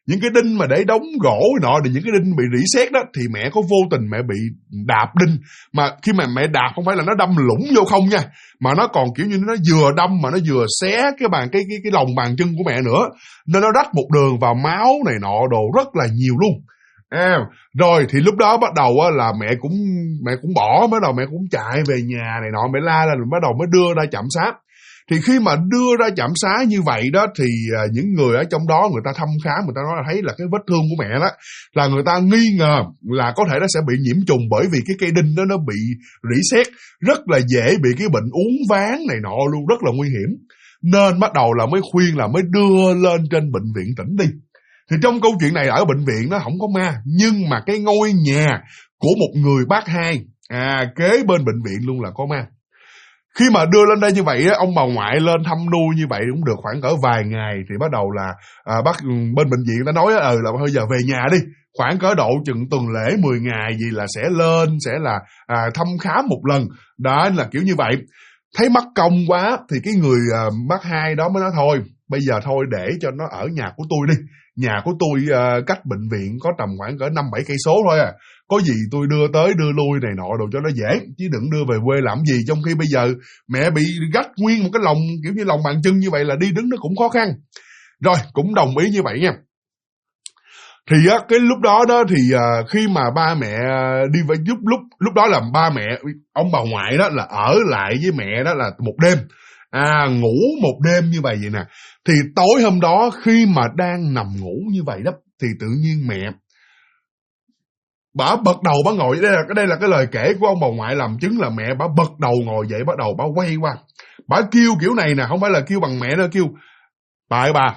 những cái đinh mà để đóng gỗ nọ, thì những cái đinh bị rỉ sét đó, thì mẹ có vô tình mẹ bị đạp đinh, mà khi mà mẹ đạp không phải là nó đâm lủng vô không nha, mà nó còn kiểu như nó vừa đâm mà nó vừa xé cái lòng bàn chân của mẹ nữa, nên nó rách một đường vào máu này nọ đồ rất là nhiều luôn. Rồi thì lúc đó bắt đầu là mẹ cũng bỏ, bắt đầu mẹ cũng chạy về nhà này nọ, mẹ la lên, bắt đầu mới đưa ra trạm xá. Thì khi mà đưa ra trạm xá như vậy đó, thì những người ở trong đó người ta thăm khám, người ta nói là thấy là cái vết thương của mẹ đó, là người ta nghi ngờ là có thể nó sẽ bị nhiễm trùng, bởi vì cái cây đinh đó nó bị rỉ sét, rất là dễ bị cái bệnh uốn ván này nọ luôn, rất là nguy hiểm. Nên bắt đầu là mới khuyên là mới đưa lên trên bệnh viện tỉnh đi. Thì trong câu chuyện này ở bệnh viện nó không có ma, nhưng mà cái ngôi nhà của một người bác hai kế bên bệnh viện luôn là có ma. Khi mà đưa lên đây như vậy, ông bà ngoại lên thăm nuôi như vậy cũng được khoảng cỡ vài ngày, thì bắt đầu là bên bệnh viện đã nói là bây giờ về nhà đi, khoảng cỡ độ chừng tuần lễ 10 ngày gì là sẽ lên, sẽ là thăm khám một lần. Đó là kiểu như vậy. Thấy mắc công quá thì cái người bác hai đó mới nói thôi, bây giờ thôi để cho nó ở nhà của tôi đi. Nhà của tôi cách bệnh viện có tầm khoảng cỡ 5-7 cây số thôi à. Có gì tôi đưa tới đưa lui này nọ đồ cho nó dễ, chứ đừng đưa về quê làm gì, trong khi bây giờ mẹ bị rách nguyên một cái lòng, kiểu như lòng bàn chân như vậy là đi đứng nó cũng khó khăn. Rồi, cũng đồng ý như vậy nha. Thì cái lúc đó thì khi mà ba mẹ đi về, lúc đó là ba mẹ, ông bà ngoại đó là ở lại với mẹ đó là một đêm. Ngủ một đêm như vậy nè. Thì tối hôm đó khi mà đang nằm ngủ như vậy đó, thì tự nhiên mẹ bả bật đầu bả ngồi, đây là cái lời kể của ông bà ngoại làm chứng, là mẹ bả bật đầu ngồi dậy, bắt đầu bả quay qua, bả kêu kiểu này nè, không phải là kêu bằng mẹ nữa, kêu bà ơi bà,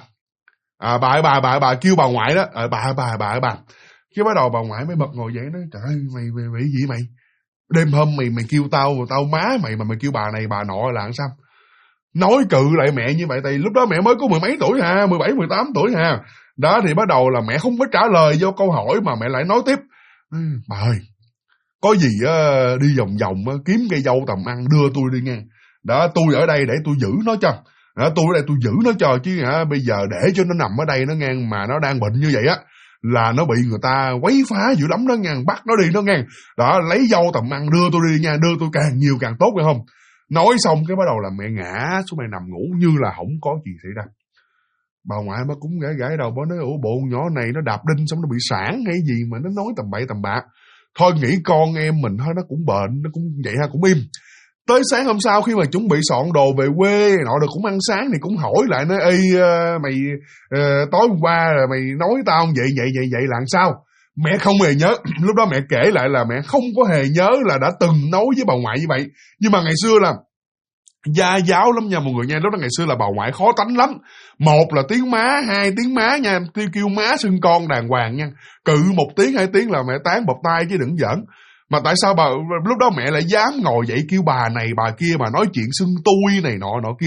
bà kêu bà ngoại đó, bà. Cái bắt đầu bà ngoại mới bật ngồi dậy nói trời ơi mày gì mày, đêm hôm mày kêu tao má mày mà mày kêu bà này bà nọ là làm sao? Nói cự lại mẹ như vậy, tại lúc đó mẹ mới có mười mấy tuổi ha, 17-18 tuổi ha. Đó thì bắt đầu là mẹ không có trả lời vô câu hỏi, mà mẹ lại nói tiếp, bà ơi, có gì đi vòng vòng kiếm cây dâu tầm ăn đưa tôi đi nghe. Đó, tôi ở đây để tôi giữ nó cho. Đó, tôi ở đây tôi giữ nó cho, chứ bây giờ để cho nó nằm ở đây nó ngang, mà nó đang bệnh như vậy á, là nó bị người ta quấy phá dữ lắm đó ngang, bắt nó đi nó ngang. Đó, lấy dâu tầm ăn đưa tôi đi nha, đưa tôi càng nhiều càng tốt phải không? Nói xong cái bắt đầu là mẹ ngã xuống mẹ nằm ngủ như là không có gì xảy ra. Bà ngoại bà cũng gãi đầu, bà nói ủa bộ nhỏ này nó đạp đinh xong nó bị sản hay gì mà nó nói tầm bậy tầm bạ. Thôi nghĩ con em mình thôi, nó cũng bệnh, nó cũng vậy ha, cũng im. Tới sáng hôm sau khi mà chuẩn bị soạn đồ về quê nọ được, cũng ăn sáng thì cũng hỏi lại, nói ê mày tối hôm qua là mày nói tao vậy là sao? Mẹ không hề nhớ. Lúc đó mẹ kể lại là mẹ không có hề nhớ là đã từng nói với bà ngoại như vậy. Nhưng mà ngày xưa là gia giáo lắm nha mọi người nha. Lúc đó ngày xưa là bà ngoại khó tánh lắm. Một là tiếng má, hai tiếng má nha, kêu má xưng con đàng hoàng nha. Cự 1 tiếng 2 tiếng là mẹ tán bọc tay chứ đừng giỡn. Mà tại sao bà lúc đó mẹ lại dám ngồi dậy kêu bà này bà kia, mà nói chuyện xưng tôi này nọ kia.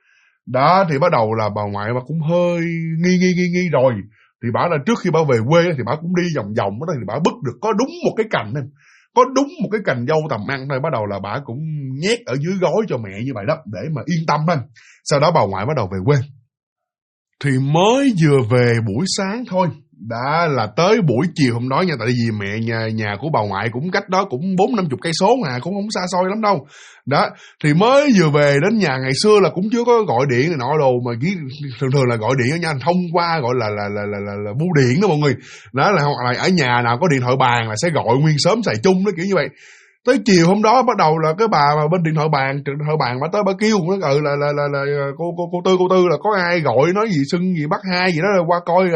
Đó thì bắt đầu là bà ngoại bà cũng hơi nghi rồi. Thì bà là trước khi bà về quê thì bà cũng đi vòng vòng đó, thì bà bứt được có đúng một cái cành, có đúng một cái cành dâu tầm ăn thôi. Bắt đầu là bà cũng nhét ở dưới gối cho mẹ như vậy đó, để mà yên tâm thôi. Sau đó bà ngoại bắt đầu về quê. Thì mới vừa về buổi sáng thôi, đã là tới buổi chiều hôm đó nha. Tại vì mẹ nhà của bà ngoại cũng cách đó cũng 40-50 cây số mà, cũng không xa xôi lắm đâu. Đó, thì mới vừa về đến nhà, ngày xưa là cũng chưa có gọi điện này nọ đồ, mà thường là gọi điện nha, thông qua gọi là bưu điện đó mọi người. Đó là hoặc là ở nhà nào có điện thoại bàn là sẽ gọi nguyên xóm xài chung đó, kiểu như vậy. Tới chiều hôm đó bắt đầu là cái bà mà bên điện thoại bàn bà tới bà kêu nó là cô Tư là có ai gọi nói gì xưng gì bác hai gì đó là qua coi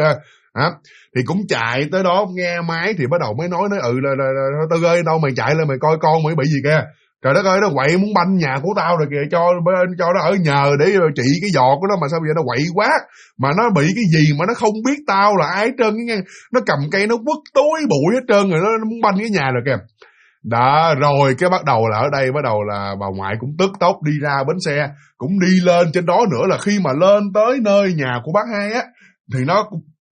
thì cũng chạy tới đó nghe máy, thì bắt đầu mới nói là Tư ơi đâu mày chạy lên mày coi con mày bị gì kìa. Trời đất ơi, nó quậy muốn banh nhà của tao rồi kìa, cho nó ở nhờ để trị cái giọt của nó, mà sao bây giờ nó quậy quá, mà nó bị cái gì mà nó không biết tao là ai hết trơn nghe. Nó cầm cây nó quất tối bụi hết trơn rồi, nó muốn banh cái nhà rồi kìa. Đó, rồi cái bắt đầu là ở đây bắt đầu là bà ngoại cũng tức tốc đi ra bến xe, cũng đi lên trên đó nữa. Là khi mà lên tới nơi nhà của bác hai á, thì nó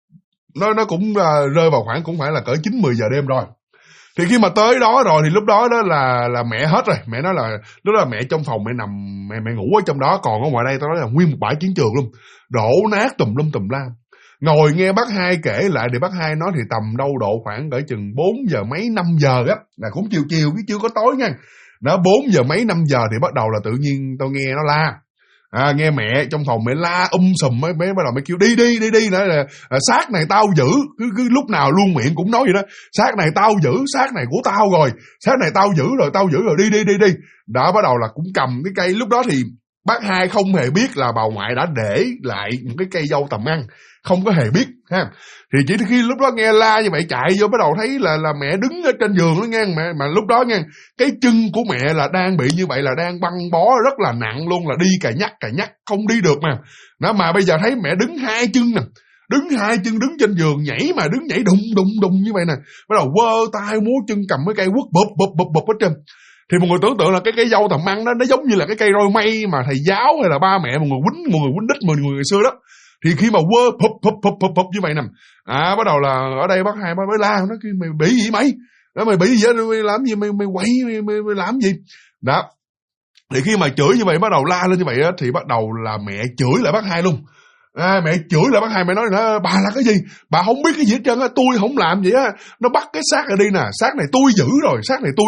cũng rơi vào khoảng cũng phải là cỡ 9-10 giờ đêm rồi. Thì khi mà tới đó rồi thì lúc đó là mẹ hết rồi. Mẹ nói là lúc đó là mẹ trong phòng mẹ nằm, mẹ ngủ ở trong đó, còn ở ngoài đây tao nói là nguyên một bãi chiến trường luôn, đổ nát tùm lum tùm la. Ngồi nghe bác Hai kể lại thì bác Hai nói thì tầm đâu độ khoảng cỡ chừng 4 giờ mấy 5 giờ á, là cũng chiều chiều chứ chưa có tối nha. Đó 4 giờ mấy 5 giờ thì bắt đầu là tự nhiên tôi nghe nó la. Nghe mẹ trong phòng mẹ la sùm, mấy bắt đầu mẹ kêu đi nữa là xác này tao giữ, cứ lúc nào luôn miệng cũng nói vậy đó, xác này tao giữ, xác này của tao rồi, xác này tao giữ rồi, đi. Đó bắt đầu là cũng cầm cái cây. Lúc đó thì bác Hai không hề biết là bà ngoại đã để lại một cái cây dâu tầm ăn, không có hề biết ha. Thì chỉ khi lúc đó nghe la như vậy chạy vô bắt đầu thấy là mẹ đứng ở trên giường đó nghe, mà lúc đó nghe cái chân của mẹ là đang bị như vậy, là đang băng bó rất là nặng luôn, là đi cà nhắc không đi được mà. Đó mà bây giờ thấy mẹ đứng hai chân nè, đứng trên giường nhảy đùng như vậy nè, bắt đầu quơ tay múa chân cầm cái cây quất bụp ở trên. Thì mọi người tưởng tượng là cái cây dâu tầm ăn đó nó giống như là cái cây roi mây mà thầy giáo hay là ba mẹ một người quýnh đích mọi người ngày xưa đó. Thì khi mà quơ phụp như vậy nè, bắt đầu là ở đây bác Hai mới la, nó kêu mày bị gì mày? Đó mày bị gì vậy? Mày làm gì? Mày quậy mày làm gì? Đó. Thì khi mà chửi như vậy bắt đầu la lên như vậy á, thì bắt đầu là mẹ chửi lại bác Hai luôn. Mẹ chửi lại bác Hai, mẹ nói là bà là cái gì? Bà không biết cái gì hết trơn á, tôi không làm gì á. Nó bắt cái xác ở đi nè, xác này tôi giữ rồi,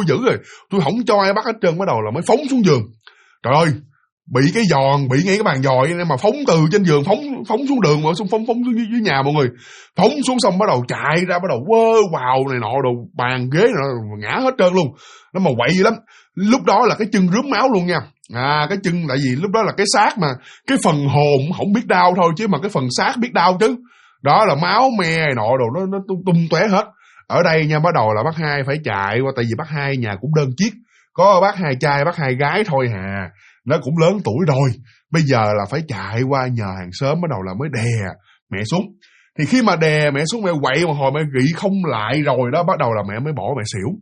tôi không cho ai bắt hết trơn. Bắt đầu là mới phóng xuống giường. Trời ơi, bị cái giòn, bị ngay cái bàn dòi nên mà phóng từ trên giường phóng xuống đường, mà phóng xuống dưới nhà mọi người. Phóng xuống xong bắt đầu chạy ra, bắt đầu quơ vào này nọ, đồ bàn ghế này ngã hết trơn luôn. Nó mà quậy lắm. Lúc đó là cái chân rướm máu luôn nha. Cái chân tại vì lúc đó là cái xác mà, cái phần hồn không biết đau thôi chứ mà cái phần xác biết đau chứ. Đó là máu me nọ đồ nó tung tóe hết. Ở đây nha, bắt đầu là bác Hai phải chạy qua, tại vì bác Hai nhà cũng đơn chiếc, có bác Hai trai bác Hai gái thôi hà. Nó cũng lớn tuổi rồi, bây giờ là phải chạy qua nhờ hàng xóm, bắt đầu là mới đè mẹ xuống. Thì khi mà đè mẹ xuống, mẹ quậy một hồi mẹ gị không lại rồi đó, bắt đầu là mẹ mới bỏ mẹ xỉu.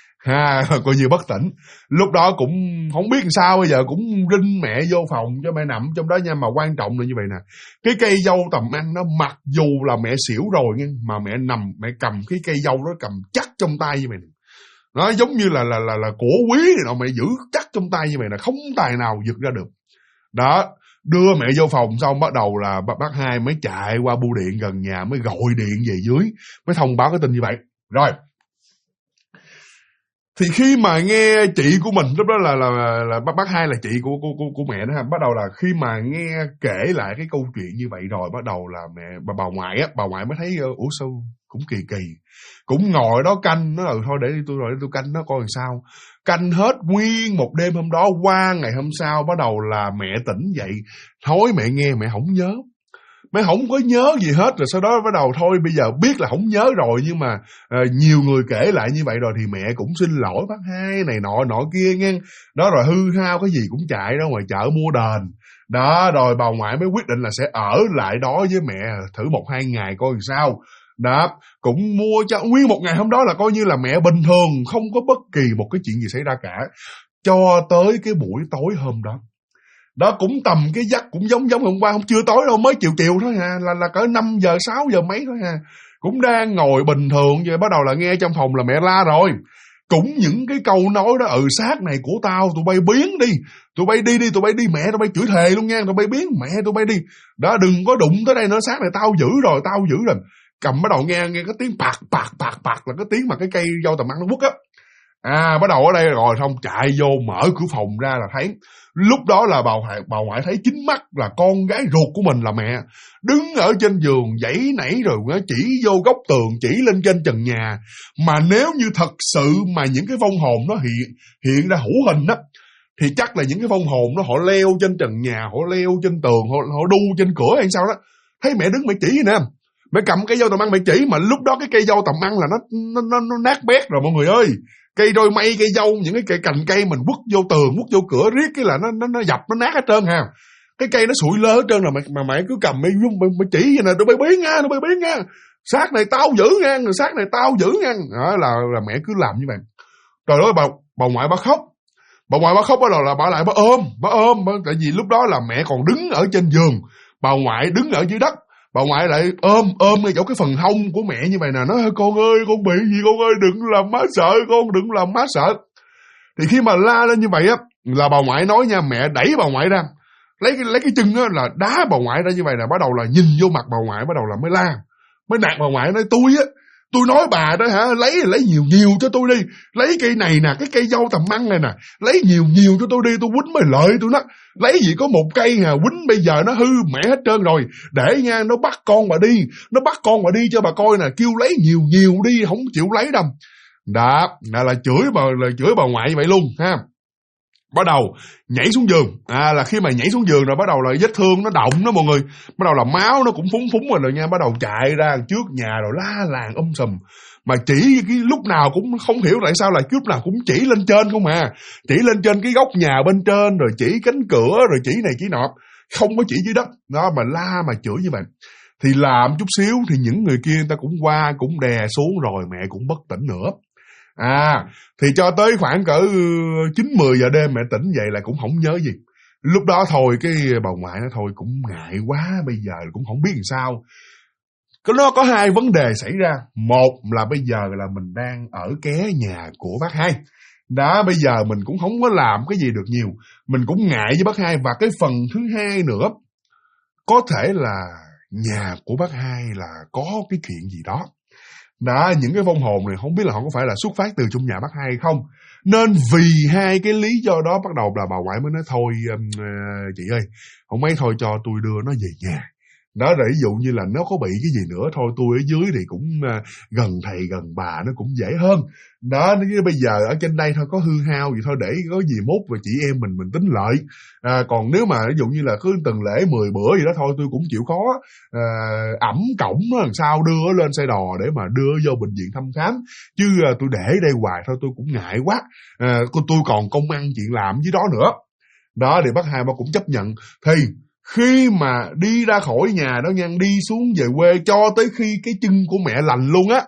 Coi như bất tỉnh. Lúc đó cũng không biết làm sao, bây giờ cũng rinh mẹ vô phòng cho mẹ nằm trong đó nha. Mà quan trọng là như vậy nè, cái cây dâu tầm ăn nó mặc dù là mẹ xỉu rồi nha, mà mẹ nằm mẹ cầm cái cây dâu đó cầm chắc trong tay như vậy nè. Nó giống như là của quý này nọ, mẹ giữ chắc trong tay như vậy là không tài nào giật ra được. Đó, đưa mẹ vô phòng xong bắt đầu là bác Hai mới chạy qua bưu điện gần nhà, mới gọi điện về dưới, mới thông báo cái tin như vậy. Rồi. Thì khi mà nghe chị của mình, lúc đó là bác Hai là chị của mẹ đó ha, bắt đầu là khi mà nghe kể lại cái câu chuyện như vậy rồi, bắt đầu là mẹ bà ngoại mới thấy ủa sao cũng kỳ, cũng ngồi đó canh, nó thôi để tôi canh nó coi làm sao. Canh hết nguyên một đêm hôm đó, qua ngày hôm sau bắt đầu là mẹ tỉnh dậy, thôi mẹ nghe mẹ không nhớ. Mẹ không có nhớ gì hết. Rồi sau đó bắt đầu thôi bây giờ biết là không nhớ rồi, nhưng mà nhiều người kể lại như vậy rồi thì mẹ cũng xin lỗi bác Hai này nọ kia nghe. Đó rồi hư hao cái gì cũng chạy ra ngoài chợ mua đền. Đó rồi bà ngoại mới quyết định là sẽ ở lại đó với mẹ thử 1-2 ngày coi làm sao. Đó, cũng mua cho nguyên một ngày hôm đó là coi như là mẹ bình thường, không có bất kỳ một cái chuyện gì xảy ra cả. Cho tới cái buổi tối hôm đó. Đó cũng tầm cái giấc cũng giống hôm qua, không chưa tối đâu, mới chiều thôi ha, là cỡ 5 giờ 6 giờ mấy thôi ha. Cũng đang ngồi bình thường rồi bắt đầu là nghe trong phòng là mẹ la rồi. Cũng những cái câu nói đó, xác này của tao, tụi bay biến đi, tụi bay đi, mẹ tụi bay chửi thề luôn nha, tụi bay biến, mẹ tụi bay đi. Đó đừng có đụng tới đây nữa, xác này tao giữ rồi. Cầm bắt đầu nghe cái tiếng pạc là cái tiếng mà cái cây dâu tầm ăn nó quất á. Bắt đầu ở đây rồi xong chạy vô mở cửa phòng ra là thấy lúc đó là bà ngoại thấy chính mắt là con gái ruột của mình là mẹ đứng ở trên giường giãy nảy rồi chỉ vô góc tường, chỉ lên trên trần nhà. Mà nếu như thật sự mà những cái vong hồn nó hiện ra hữu hình á, thì chắc là những cái vong hồn nó họ leo trên trần nhà, họ leo trên tường, họ đu trên cửa hay sao đó. Thấy mẹ đứng mẹ chỉ nè, mẹ cầm cây dâu tầm ăn mẹ chỉ, mà lúc đó cái cây dâu tầm ăn là nó nát bét rồi mọi người ơi. Cây đôi mây, cây dâu, những cái cành cây mình quất vô tường, quất vô cửa riết cái là nó dập, nó nát hết trơn ha. Cái cây nó sụi lơ hết trơn, là mà mày cứ cầm mày chỉ vậy nè, tụi bay biến nha. Xác này tao giữ nha, xác này tao giữ nha. Đó là mẹ cứ làm như vậy. Trời ơi bà ngoại bà khóc. Bà ngoại bà khóc bắt đầu là bà lại bà ôm, tại vì lúc đó là mẹ còn đứng ở trên giường, bà ngoại đứng ở dưới đất. Bà ngoại lại ôm ngay chỗ cái phần hông của mẹ như vậy nè, nói con ơi con bị gì con ơi, đừng làm má sợ con, đừng làm má sợ. Thì khi mà la lên như vậy á, là bà ngoại nói nha, mẹ đẩy bà ngoại ra, lấy cái chân á là đá bà ngoại ra như vậy, là bắt đầu là nhìn vô mặt bà ngoại, bắt đầu là mới la, mới nạt bà ngoại, nói tôi nói bà đó hả, lấy nhiều cho tôi đi, lấy cây này nè, cái cây dâu tầm măng này nè, lấy nhiều cho tôi đi, tôi quýnh mới lợi tôi. Nó lấy gì có một cây hà, quýnh bây giờ nó hư mẹ hết trơn rồi, để nha, nó bắt con bà đi cho bà coi nè, kêu lấy nhiều đi, không chịu lấy đâu. Đó là chửi bà ngoại như vậy luôn ha. Bắt đầu nhảy xuống giường, là khi mà nhảy xuống giường rồi bắt đầu là vết thương nó động đó mọi người, bắt đầu là máu nó cũng phúng rồi nha, bắt đầu chạy ra trước nhà rồi la làng sùm, mà chỉ cái lúc nào cũng không hiểu tại sao là lúc nào cũng chỉ lên trên không chỉ lên trên cái góc nhà bên trên, rồi chỉ cánh cửa, rồi chỉ này chỉ nọ, không có chỉ dưới đất đó, mà la mà chửi như vậy. Thì làm chút xíu thì những người kia người ta cũng qua cũng đè xuống rồi, mẹ cũng bất tỉnh nữa. Thì cho tới khoảng cỡ 9-10 giờ đêm mẹ tỉnh dậy là cũng không nhớ gì. Lúc đó thôi cái bà ngoại nó thôi cũng ngại quá, bây giờ cũng không biết làm sao. Nó có hai vấn đề xảy ra. Một là bây giờ là mình đang ở ké nhà của bác hai. Đó, bây giờ mình cũng không có làm cái gì được nhiều, mình cũng ngại với bác hai. Và cái phần thứ hai nữa, có thể là nhà của bác hai là có cái chuyện gì đó. Đó, những cái vong hồn này không biết là họ có phải là xuất phát từ trong nhà bác hai hay không. Nên vì hai cái lý do đó bắt đầu là bà ngoại mới nói thôi chị ơi, không mấy thôi cho tôi đưa nó về nhà. Đó, để ví dụ như là nó có bị cái gì nữa, thôi tôi ở dưới thì cũng gần thầy gần bà nó cũng dễ hơn. Đó, bây giờ ở trên đây thôi có hư hao gì thôi, để có gì mốt và chị em mình tính lợi. Còn nếu mà ví dụ như là cứ từng lễ 10 bữa gì đó thôi tôi cũng chịu khó ẩm cổng nó làm sao đưa lên xe đò để mà đưa vô bệnh viện thăm khám. Chứ tôi để đây hoài thôi tôi cũng ngại quá. Tôi còn công ăn chuyện làm với đó nữa. Đó, thì bác hai bà cũng chấp nhận. Thì khi mà đi ra khỏi nhà đó nha, đi xuống về quê cho tới khi cái chân của mẹ lành luôn á,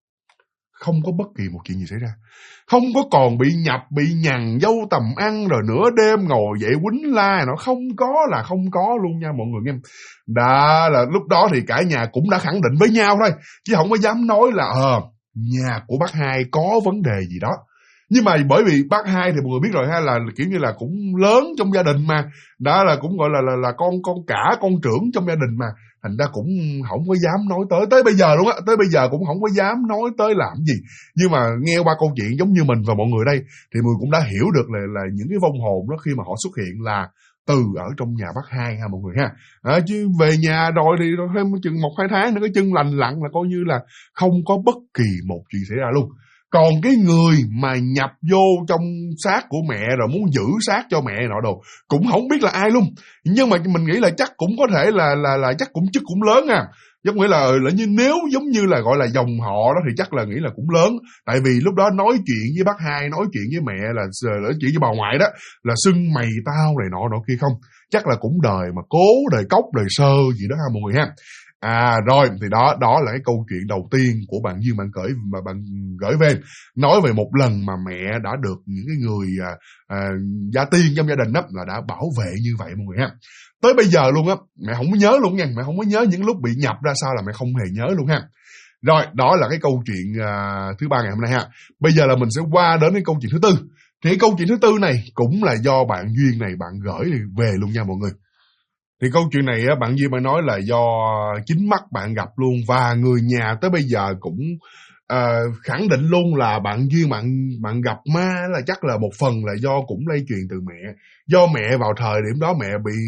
không có bất kỳ một chuyện gì xảy ra. Không có còn bị nhập, bị nhằn dâu tầm ăn rồi nửa đêm ngồi dậy quýnh la, nó không có luôn nha mọi người nghe. Đó là lúc đó thì cả nhà cũng đã khẳng định với nhau thôi, chứ không có dám nói là nhà của bác hai có vấn đề gì đó. Nhưng mà bởi vì bác hai thì mọi người biết rồi ha, là kiểu như là cũng lớn trong gia đình mà, đó là cũng gọi là con cả, con trưởng trong gia đình mà, thành ra cũng không có dám nói tới bây giờ luôn á, tới bây giờ cũng không có dám nói tới làm gì. Nhưng mà nghe qua câu chuyện giống như mình và mọi người đây thì mọi người cũng đã hiểu được là những cái vong hồn đó khi mà họ xuất hiện là từ ở trong nhà bác hai ha mọi người ha. Chứ về nhà rồi thì thêm chừng 1-2 tháng nữa cái chân lành lặn là coi như là không có bất kỳ một chuyện xảy ra luôn. Còn cái người mà nhập vô trong xác của mẹ rồi muốn giữ xác cho mẹ nọ đồ cũng không biết là ai luôn. Nhưng mà mình nghĩ là chắc cũng có thể là chắc cũng chức cũng lớn Giống nghĩa là như nếu giống như là gọi là dòng họ đó thì chắc là nghĩ là cũng lớn. Tại vì lúc đó nói chuyện với bác hai, nói chuyện với mẹ là nói chuyện với bà ngoại đó là xưng mày tao này nọ kia không. Chắc là cũng đời mà cố, đời cốc, đời sơ gì đó ha mọi người ha. Rồi thì đó là cái câu chuyện đầu tiên của bạn Duyên bạn gửi về, nói về một lần mà mẹ đã được những cái người gia tiên trong gia đình đó là đã bảo vệ như vậy mọi người ha. Tới bây giờ luôn á mẹ không có nhớ luôn nha, mẹ không có nhớ những lúc bị nhập ra sao là mẹ không hề nhớ luôn ha. Rồi đó là cái câu chuyện thứ 3 ngày hôm nay ha. Bây giờ là mình sẽ qua đến cái câu chuyện thứ 4. Thì cái câu chuyện thứ 4 này cũng là do bạn Duyên này bạn gửi về luôn nha mọi người. Thì câu chuyện này bạn Duyên bạn nói là do chính mắt bạn gặp luôn, và người nhà tới bây giờ cũng khẳng định luôn là bạn Duyên bạn gặp ma là chắc là một phần là do cũng lây truyền từ mẹ. Do mẹ vào thời điểm đó mẹ bị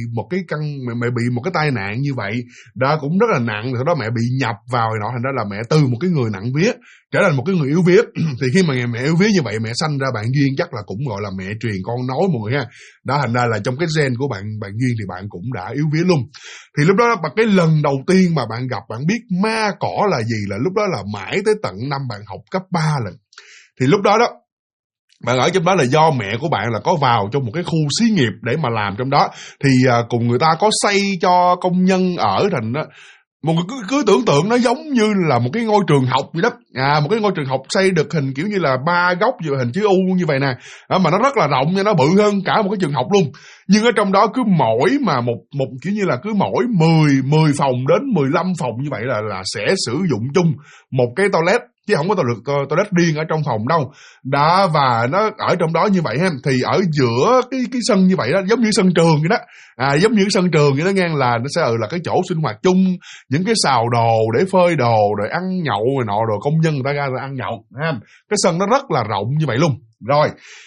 một cái tai nạn như vậy, đó cũng rất là nặng, sau đó mẹ bị nhập vào nọ, thành ra là mẹ từ một cái người nặng vía trở thành một cái người yếu vía. Thì khi mà mẹ yếu vía như vậy, mẹ sanh ra bạn Duyên chắc là cũng gọi là mẹ truyền con nói mọi người ha. Đó, thành ra là trong cái gen của bạn Duyên thì bạn cũng đã yếu vía luôn. Thì lúc đó cái lần đầu tiên mà bạn gặp, bạn biết ma cỏ là gì là lúc đó là mãi tới tận năm bạn học cấp 3 lần. Thì lúc đó bạn ở trong đó là do mẹ của bạn là có vào trong một cái khu xí nghiệp để mà làm trong đó. Thì cùng người ta có xây cho công nhân ở, thành đó một người cứ tưởng tượng nó giống như là một cái ngôi trường học vậy đó. Một cái ngôi trường học xây được hình kiểu như là 3 góc hình chữ U như vậy nè. Mà nó rất là rộng nha, nó bự hơn cả một cái trường học luôn. Nhưng ở trong đó cứ mỗi mà một kiểu như là cứ mỗi 10 phòng đến 15 phòng như vậy là sẽ sử dụng chung một cái toilet. chứ không có toilet riêng ở trong phòng đâu. Đó, và nó ở trong đó như vậy ha, thì ở giữa cái sân như vậy đó, giống như sân trường vậy đó, giống như sân trường vậy đó nghe, là nó sẽ là cái chỗ sinh hoạt chung, những cái xào đồ để phơi đồ, rồi ăn nhậu rồi nọ, rồi công nhân người ta ra rồi ăn nhậu ha. Cái sân nó rất là rộng như vậy luôn. Rồi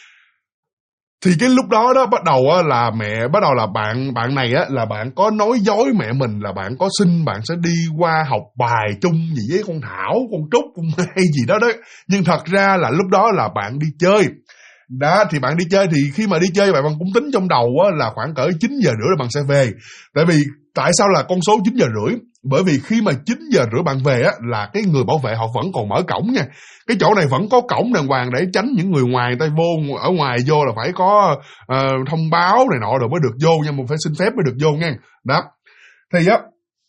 thì cái lúc đó đó bắt đầu là bạn này á, là bạn có nói dối mẹ mình là bạn có xin bạn sẽ đi qua học bài chung gì với con Thảo, con Trúc, con Mai gì đó đó. Nhưng thật ra là lúc đó là bạn đi chơi. Đó, thì bạn đi chơi, thì khi mà đi chơi bạn cũng tính trong đầu á, là khoảng cỡ 9 giờ rưỡi là bạn sẽ về. Tại sao là con số 9 giờ rưỡi? Bởi vì khi mà 9 giờ rưỡi bạn về á, là cái người bảo vệ họ vẫn còn mở cổng nha. Cái chỗ này vẫn có cổng đàng hoàng để tránh những người ngoài người ta vô. Ở ngoài vô là phải có thông báo này nọ rồi mới được vô nha, mình phải xin phép mới được vô nha. Đó, thì á,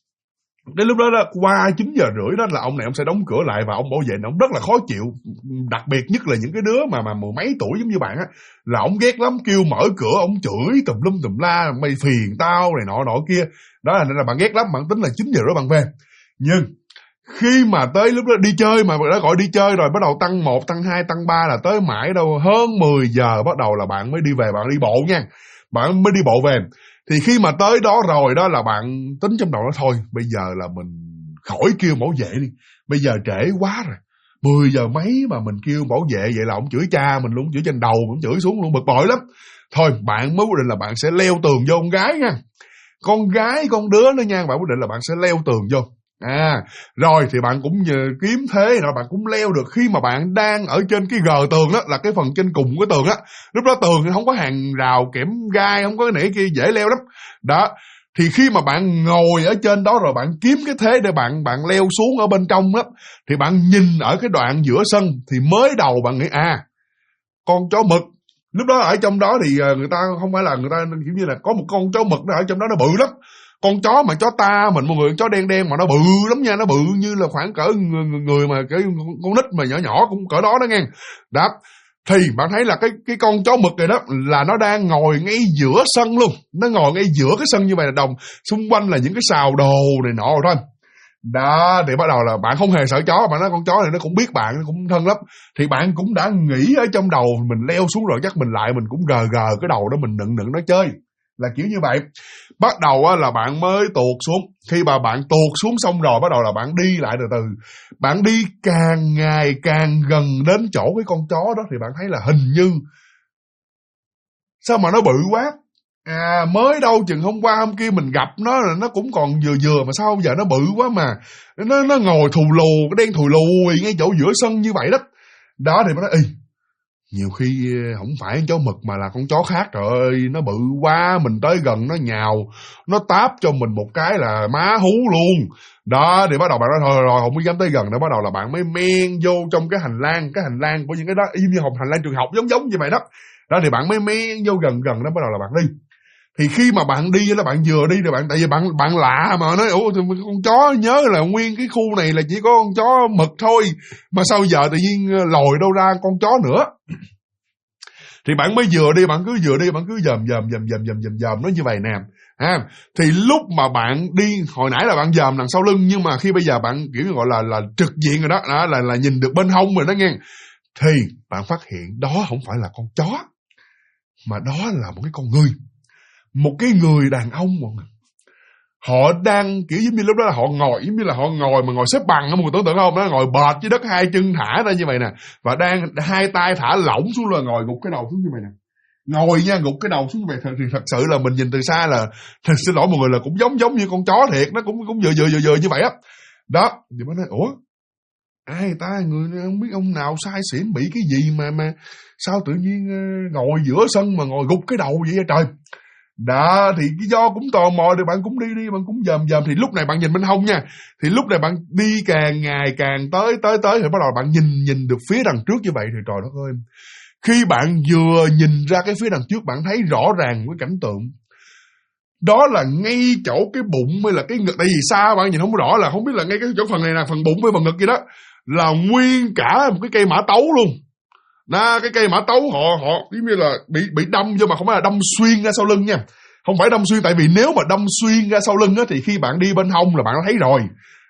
đến lúc đó, qua 9 giờ rưỡi đó là ông này ông sẽ đóng cửa lại, và ông bảo vệ ông rất là khó chịu. Đặc biệt nhất là những cái đứa mà mười mấy tuổi giống như bạn á, là ông ghét lắm, kêu mở cửa ông chửi tùm lum tùm la, mày phiền tao này nọ kia. Đó là bạn ghét lắm, bạn tính là 9 giờ rưỡi bạn về. Nhưng khi mà tới lúc đó đi chơi, mà đã gọi đi chơi rồi, bắt đầu tăng 1, tăng 2, tăng 3 là tới mãi đâu hơn 10 giờ bắt đầu là bạn mới đi về, bạn đi bộ nha. Bạn mới đi bộ về. Thì khi mà tới đó rồi đó là bạn tính trong đầu đó, thôi bây giờ là mình khỏi kêu bảo vệ đi, bây giờ trễ quá rồi, 10 giờ mấy mà mình kêu bảo vệ vậy là ông chửi cha mình luôn, chửi trên đầu, ông chửi xuống luôn, bực bội lắm. Thôi bạn mới quyết định là bạn sẽ leo tường vô con gái nha, con gái con đứa nữa nha, bạn quyết định là bạn sẽ leo tường vô. Rồi thì bạn cũng kiếm thế rồi bạn cũng leo được. Khi mà bạn đang ở trên cái gờ tường đó, là cái phần trên cùng của tường á, lúc đó tường không có hàng rào kẽm gai, không có cái này kia, dễ leo lắm. Đó, thì khi mà bạn ngồi ở trên đó rồi bạn kiếm cái thế để bạn leo xuống ở bên trong á, thì bạn nhìn ở cái đoạn giữa sân, thì mới đầu bạn nghĩ con chó mực. Lúc đó ở trong đó thì người ta không phải là người ta kiểu như là có một con chó mực đó ở trong đó, nó bự lắm. Con chó mà chó ta mình, một người chó đen đen mà nó bự lắm nha, nó bự như là khoảng cỡ người mà cái con nít mà nhỏ nhỏ cũng cỡ đó đó nghe. Đó, thì bạn thấy là cái con chó mực này đó là nó đang ngồi ngay giữa sân luôn, nó ngồi ngay giữa cái sân như vậy, là đồng xung quanh là những cái xào đồ này nọ rồi thôi. Đó, thì bắt đầu là bạn không hề sợ chó, bạn nói con chó này nó cũng biết bạn, nó cũng thân lắm. Thì bạn cũng đã nghĩ ở trong đầu mình leo xuống rồi, chắc mình lại mình cũng gờ cái đầu đó, mình nựng nó chơi, là kiểu như vậy. Bắt đầu á, là bạn mới tuột xuống. Khi mà bạn tuột xuống xong rồi, bắt đầu là bạn đi lại từ từ. Bạn đi càng ngày càng gần đến chỗ cái con chó đó, thì bạn thấy là hình như sao mà nó bự quá. Mới đâu chừng hôm qua hôm kia mình gặp nó cũng còn vừa mà sao giờ nó bự quá, mà nó ngồi thù lù, cái đen thù lù ngay chỗ giữa sân như vậy đó. Đó thì nó nói nhiều khi không phải con chó mực mà là con chó khác, trời ơi nó bự quá, mình tới gần nó nhào, nó táp cho mình một cái là má hú luôn. Đó thì bắt đầu bạn nói thôi rồi không dám tới gần nữa. Bắt đầu là bạn mới men vô trong cái hành lang của những cái đó, y như hành lang trường học giống như vậy đó. Đó thì bạn mới men vô gần đó, bắt đầu là bạn đi. Thì khi mà bạn đi đó, bạn vừa đi rồi tại vì bạn lạ mà nói con chó, nhớ là nguyên cái khu này là chỉ có con chó mực thôi, mà sao giờ tự nhiên lòi đâu ra con chó nữa. Thì bạn mới vừa đi, bạn cứ dòm nó như vậy nè. Thì lúc mà bạn đi hồi nãy là bạn dòm đằng sau lưng, nhưng mà khi bây giờ bạn kiểu gọi là trực diện rồi đó, là nhìn được bên hông rồi đó nghe. Thì bạn phát hiện đó không phải là con chó, mà đó là một cái con người. Một cái người đàn ông mọi người. Họ đang kiểu giống như lúc đó là họ ngồi, giống như là họ ngồi mà ngồi xếp bằng, mọi người tưởng tượng không? Nó ngồi bệt dưới đất, hai chân thả ra như vậy nè, và đang hai tay thả lỏng xuống, là ngồi gục cái đầu xuống như vậy nè. Ngồi nha, gục cái đầu xuống như vậy. Thì thật sự là mình nhìn từ xa là, xin lỗi mọi người, là cũng giống như con chó thiệt, nó cũng vừa như vậy á. Đó, thì mới nói ai ta, người không biết ông nào sai xỉn bị cái gì mà sao tự nhiên ngồi giữa sân mà ngồi gục cái đầu vậy trời. Đó thì cái do cũng tò mò, thì bạn cũng đi bạn cũng dòm. Thì lúc này bạn nhìn bên hông nha, thì lúc này bạn đi càng ngày càng tới thì bắt đầu bạn nhìn được phía đằng trước như vậy. Thì trời đất ơi, khi bạn vừa nhìn ra cái phía đằng trước, bạn thấy rõ ràng cái cảnh tượng đó là ngay chỗ cái bụng hay là cái ngực. Tại vì xa bạn nhìn không rõ, là không biết là ngay cái chỗ phần này là phần bụng hay phần ngực gì đó, là nguyên cả một cái cây mã tấu luôn. Đó, cái cây mã tấu họ giống như là bị đâm vô, mà không phải là đâm xuyên ra sau lưng nha. Không phải đâm xuyên, tại vì nếu mà đâm xuyên ra sau lưng á, thì khi bạn đi bên hông là bạn đã thấy rồi.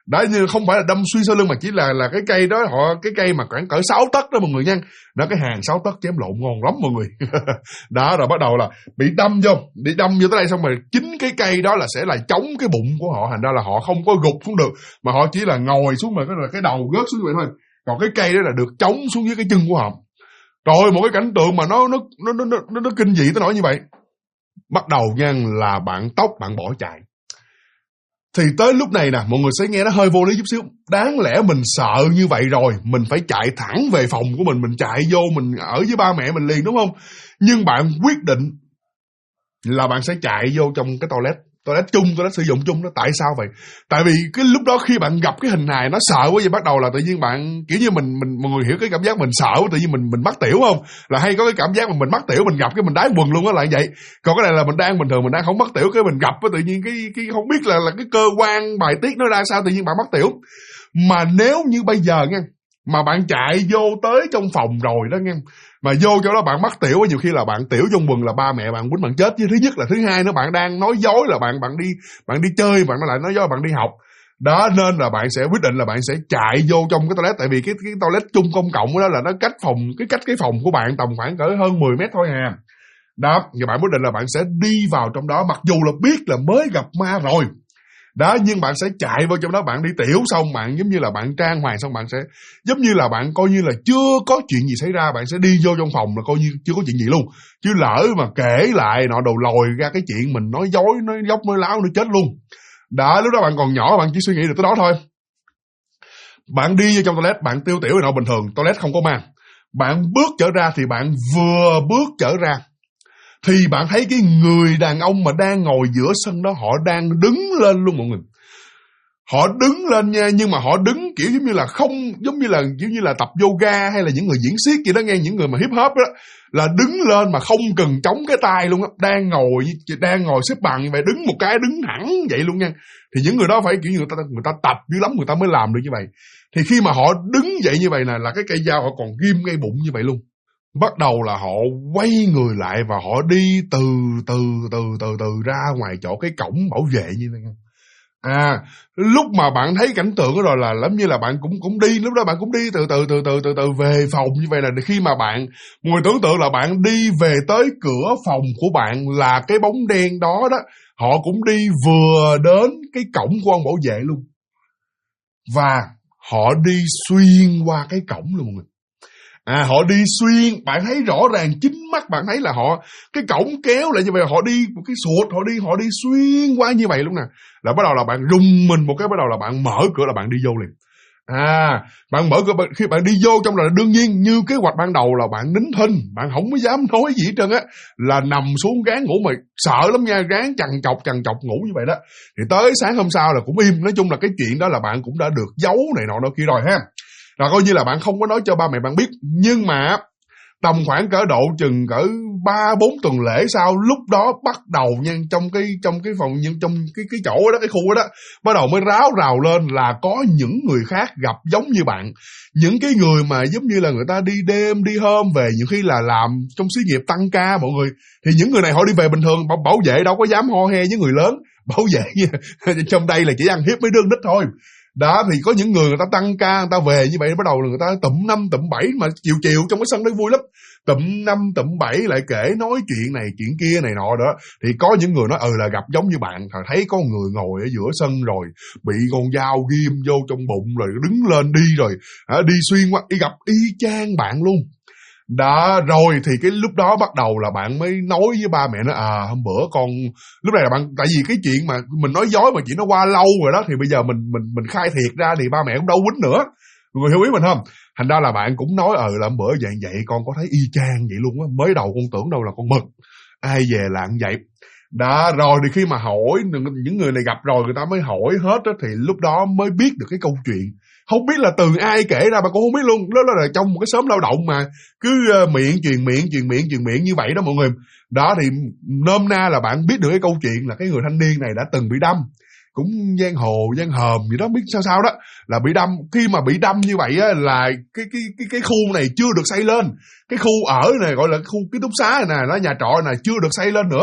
Đó, nhưng không phải là đâm xuyên sau lưng mà chỉ là cái cây đó cái cây mà khoảng cỡ 6 tấc đó mọi người nha. Đó, cái hàng 6 tấc chém lộn ngon lắm mọi người. Đó, rồi bắt đầu là bị đâm vô tới đây, xong rồi chính cái cây đó là sẽ là chống cái bụng của họ, thành ra là họ không có gục xuống được, mà họ chỉ là ngồi xuống mà cái đầu rớt xuống vậy thôi. Còn cái cây đó là được chống xuống dưới cái chân của họ. Rồi một cái cảnh tượng mà nó kinh dị tới nỗi như vậy. Bắt đầu nha là bạn tóc bạn bỏ chạy. Thì tới lúc này nè, mọi người sẽ nghe nó hơi vô lý chút xíu. Đáng lẽ mình sợ như vậy rồi, mình phải chạy thẳng về phòng của mình chạy vô, mình ở với ba mẹ mình liền, đúng không? Nhưng bạn quyết định là bạn sẽ chạy vô trong cái toilet chung, toilet sử dụng chung đó. Tại sao vậy? Tại vì cái lúc đó khi bạn gặp cái hình hài nó sợ quá, vậy bắt đầu là tự nhiên bạn kiểu như mình mọi người hiểu cái cảm giác mình sợ, tự nhiên mình mắc tiểu không? Là hay có cái cảm giác mà mình mắc tiểu, mình gặp cái mình đái quần luôn á, là vậy. Còn cái này là mình đang bình thường, mình đang không mắc tiểu, cái mình gặp tự nhiên cái không biết là cái cơ quan bài tiết nó ra sao, tự nhiên bạn mắc tiểu. Mà nếu như bây giờ nha, mà bạn chạy vô tới trong phòng rồi đó nha, mà vô chỗ đó bạn mắc tiểu, nhiều khi là bạn tiểu trong quần là ba mẹ bạn quýnh bạn chết. Chứ thứ nhất là, thứ hai nữa, bạn đang nói dối là bạn đi chơi, bạn lại nói dối bạn đi học. Đó, nên là bạn sẽ quyết định là bạn sẽ chạy vô trong cái toilet, tại vì cái toilet chung công cộng đó là nó cách cái phòng của bạn tầm khoảng cỡ hơn 10 mét thôi à. Đó, và bạn quyết định là bạn sẽ đi vào trong đó, mặc dù là biết là mới gặp ma rồi. Đó, nhưng bạn sẽ chạy vào trong đó, bạn đi tiểu xong, bạn giống như là bạn trang hoàng xong, bạn sẽ giống như là bạn coi như là chưa có chuyện gì xảy ra, bạn sẽ đi vô trong phòng là coi như chưa có chuyện gì luôn. Chứ lỡ mà kể lại nọ đầu lòi ra cái chuyện mình nói dối, nói dốc, nói láo, nó chết luôn. Đó, lúc đó bạn còn nhỏ, bạn chỉ suy nghĩ được tới đó thôi. Bạn đi vô trong toilet, bạn tiêu tiểu nọ bình thường, toilet không có ma. Bạn bước trở ra thì bạn vừa bước trở ra thì bạn thấy cái người đàn ông mà đang ngồi giữa sân đó, họ đang đứng lên luôn mọi người. Họ đứng lên nha, nhưng mà họ đứng kiểu giống như là không, giống như là tập yoga hay là những người diễn xiếc vậy đó nghe, những người mà hip hop đó, là đứng lên mà không cần chống cái tay luôn á, đang ngồi xếp bằng như vậy, đứng một cái đứng thẳng vậy luôn nha. Thì những người đó phải kiểu như người ta tập dữ lắm người ta mới làm được như vậy. Thì khi mà họ đứng dậy như vậy nè, là cái cây dao họ còn ghim ngay bụng như vậy luôn. Bắt đầu là họ quay người lại và họ đi từ ra ngoài chỗ cái cổng bảo vệ như thế này. Lúc mà bạn thấy cảnh tượng đó rồi là giống như là bạn cũng đi, lúc đó bạn cũng đi từ về phòng như vậy. Là khi mà bạn, mọi người tưởng tượng là bạn đi về tới cửa phòng của bạn là cái bóng đen đó đó, họ cũng đi vừa đến cái cổng của ông bảo vệ luôn. Và họ đi xuyên qua cái cổng luôn mọi người. Họ đi xuyên, bạn thấy rõ ràng chính mắt bạn thấy là họ, cái cổng kéo lại như vậy, họ đi một cái sụt, họ đi xuyên qua như vậy luôn nè. Là bắt đầu là bạn rùng mình một cái, bắt đầu là bạn mở cửa là bạn đi vô liền. Bạn mở cửa, khi bạn đi vô trong là đương nhiên như kế hoạch ban đầu là bạn nín thinh, bạn không có dám nói gì hết trơn á, là nằm xuống gán ngủ, mà sợ lắm nha, gán chằn chọc ngủ như vậy đó. Thì tới sáng hôm sau là cũng im. Nói chung là cái chuyện đó là bạn cũng đã được giấu này nọ kia rồi ha. Rồi coi như là bạn không có nói cho ba mẹ bạn biết. Nhưng mà tầm khoảng cỡ độ chừng cỡ 3-4 tuần lễ sau, lúc đó bắt đầu nha, trong cái phòng, trong cái chỗ đó, cái khu đó, bắt đầu mới ráo rào lên là có những người khác gặp giống như bạn. Những cái người mà giống như là người ta đi đêm đi hôm về, nhiều khi là làm trong xí nghiệp tăng ca mọi người. Thì những người này họ đi về bình thường, bảo vệ đâu có dám ho he với người lớn. Bảo vệ trong đây là chỉ ăn hiếp mấy đứa nít thôi. Đó, thì có những người ta tăng ca, người ta về như vậy, bắt đầu là người ta tụm 5 tụm 7, mà chiều trong cái sân đó vui lắm. Tụm 5 tụm 7 lại kể nói chuyện này chuyện kia này nọ đó. Thì có những người nói là gặp giống như bạn, thấy có người ngồi ở giữa sân rồi bị con dao ghim vô trong bụng rồi đứng lên đi rồi đi xuyên qua, đi gặp y chang bạn luôn. Đó, rồi thì cái lúc đó bắt đầu là bạn mới nói với ba mẹ nó, hôm bữa con, lúc này là bạn, tại vì cái chuyện mà mình nói dối mà chuyện nó qua lâu rồi đó, thì bây giờ mình khai thiệt ra thì ba mẹ cũng đâu quýnh nữa, người hiểu ý mình không? Thành ra là bạn cũng nói là hôm bữa vậy con có thấy y chang vậy luôn á, mới đầu con tưởng đâu là con mực, ai về là như vậy. Đó, rồi thì khi mà hỏi những người này gặp rồi, người ta mới hỏi hết đó, thì lúc đó mới biết được cái câu chuyện. Không biết là từ ai kể ra mà con không biết luôn. Đó là trong một cái xóm lao động mà cứ miệng truyền miệng như vậy đó mọi người. Đó thì nôm na là bạn biết được cái câu chuyện là cái người thanh niên này đã từng bị đâm. Cũng giang hồ giang hòm gì đó, biết sao đó, là bị đâm. Khi mà bị đâm như vậy á, là cái khu này chưa được xây lên. Cái khu ở này gọi là khu ký túc xá này nè, nó nhà trọ này chưa được xây lên nữa.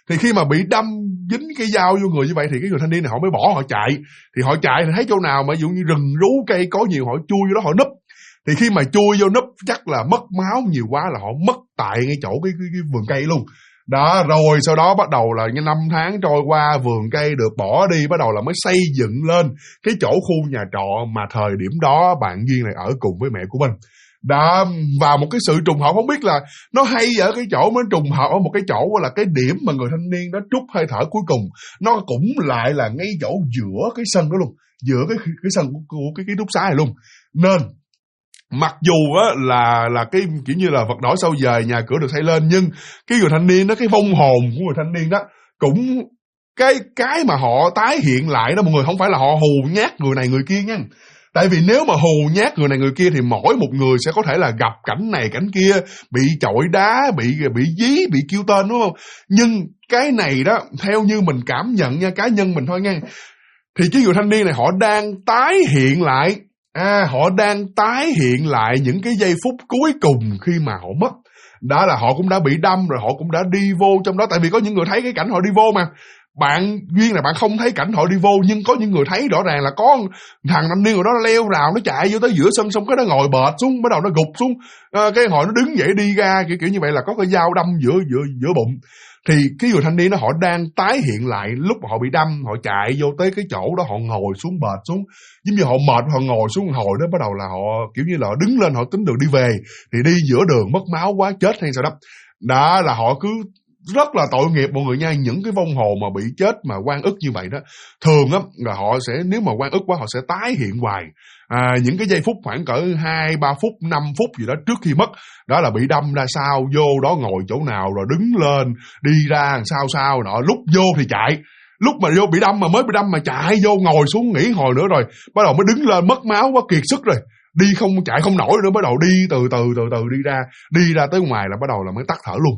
Thì khi mà bị đâm dính cái dao vô người như vậy thì cái người thanh niên này họ mới bỏ, họ chạy. Thì họ chạy thì thấy chỗ nào mà ví dụ như rừng rú cây có nhiều, họ chui vô đó họ núp. Thì khi mà chui vô núp chắc là mất máu nhiều quá là họ mất tại ngay chỗ cái vườn cây luôn. Đó, rồi sau đó bắt đầu là 5 tháng trôi qua, vườn cây được bỏ đi, bắt đầu là mới xây dựng lên cái chỗ khu nhà trọ mà thời điểm đó bạn Duyên này ở cùng với mẹ của mình. Đó, và một cái sự trùng hợp không biết là nó hay ở cái chỗ mới trùng hợp ở một cái chỗ là cái điểm mà người thanh niên đó trút hơi thở cuối cùng, nó cũng lại là ngay chỗ giữa cái sân đó luôn, giữa cái sân của cái ký túc xá này luôn. Nên mặc dù á là cái kiểu như là vật đổi sau dời, nhà cửa được xây lên, nhưng cái người thanh niên đó, cái vong hồn của người thanh niên đó cũng cái mà họ tái hiện lại đó mọi người, không phải là họ hù nhát người này người kia nha. Tại vì nếu mà hù nhát người này người kia thì mỗi một người sẽ có thể là gặp cảnh này cảnh kia, bị chọi đá, bị dí, bị kêu tên, đúng không? Nhưng cái này đó, theo như mình cảm nhận nha, cá nhân mình thôi nha, thì cái người thanh niên này họ đang tái hiện lại, họ đang tái hiện lại những cái giây phút cuối cùng khi mà họ mất. Đó là họ cũng đã bị đâm rồi, họ cũng đã đi vô trong đó. Tại vì có những người thấy cái cảnh họ đi vô mà. Bạn Duyên là bạn không thấy cảnh họ đi vô, nhưng có những người thấy rõ ràng là có thằng thanh niên ở đó nó leo rào, nó chạy vô tới giữa sân, xong cái nó ngồi bệt xuống, bắt đầu nó gục xuống, cái hồi nó đứng dậy đi ra, kiểu như vậy là có cái dao đâm giữa bụng. Thì cái người thanh niên đó họ đang tái hiện lại lúc họ bị đâm, họ chạy vô tới cái chỗ đó, họ ngồi xuống bệt xuống, giống như họ mệt, họ ngồi xuống hồi đó, bắt đầu là họ kiểu như là họ đứng lên, họ tính đường đi về, thì đi giữa đường mất máu quá chết hay sao đó. Đó là họ cứ rất là tội nghiệp mọi người nha. Những cái vong hồn mà bị chết mà oan ức như vậy đó, thường á là họ sẽ, nếu mà oan ức quá họ sẽ tái hiện hoài. Những cái giây phút khoảng cỡ 2-3 phút, 5 phút gì đó trước khi mất, đó là bị đâm ra sao, vô đó ngồi chỗ nào, rồi đứng lên đi ra sao nọ, lúc vô thì chạy, lúc mà vô bị đâm mà mới bị đâm mà chạy vô ngồi xuống nghỉ hồi nữa, rồi bắt đầu mới đứng lên, mất máu quá kiệt sức rồi, đi không chạy không nổi nữa, bắt đầu đi từ từ đi ra tới ngoài là bắt đầu là mới tắt thở luôn.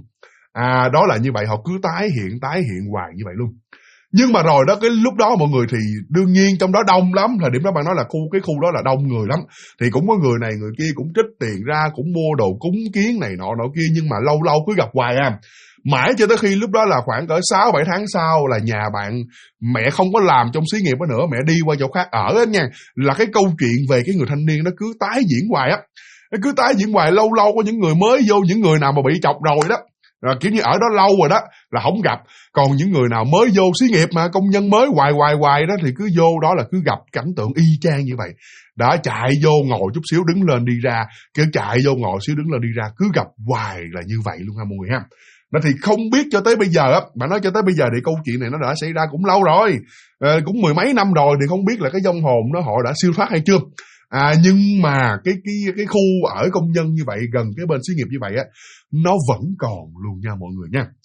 Đó là như vậy, họ cứ tái hiện hoài như vậy luôn. Nhưng mà rồi đó, cái lúc đó mọi người thì đương nhiên trong đó đông lắm, thời điểm đó bạn nói là cái khu đó là đông người lắm, thì cũng có người này người kia cũng trích tiền ra, cũng mua đồ cúng kiến này nọ kia, nhưng mà lâu lâu cứ gặp hoài mãi cho tới khi lúc đó là khoảng cỡ 6-7 tháng sau là nhà bạn mẹ không có làm trong xí nghiệp đó nữa, mẹ đi qua chỗ khác ở đó nha, là cái câu chuyện về cái người thanh niên đó cứ tái diễn hoài á, cứ tái diễn hoài. Lâu lâu có những người mới vô, những người nào mà bị chọc rồi đó, kiểu như ở đó lâu rồi đó là không gặp, còn những người nào mới vô xí nghiệp mà công nhân mới hoài đó thì cứ vô đó là cứ gặp cảnh tượng y chang như vậy. Đã chạy vô ngồi chút xíu đứng lên đi ra, kiểu chạy vô ngồi xíu đứng lên đi ra, cứ gặp hoài là như vậy luôn ha mọi người ha. Đó thì không biết cho tới bây giờ á, bạn nói cho tới bây giờ thì câu chuyện này nó đã xảy ra cũng lâu rồi, cũng 10 mấy năm rồi, thì không biết là cái vong hồn đó họ đã siêu thoát hay chưa. Nhưng mà cái khu ở công nhân như vậy, gần cái bên xí nghiệp như vậy á, nó vẫn còn luôn nha mọi người nha.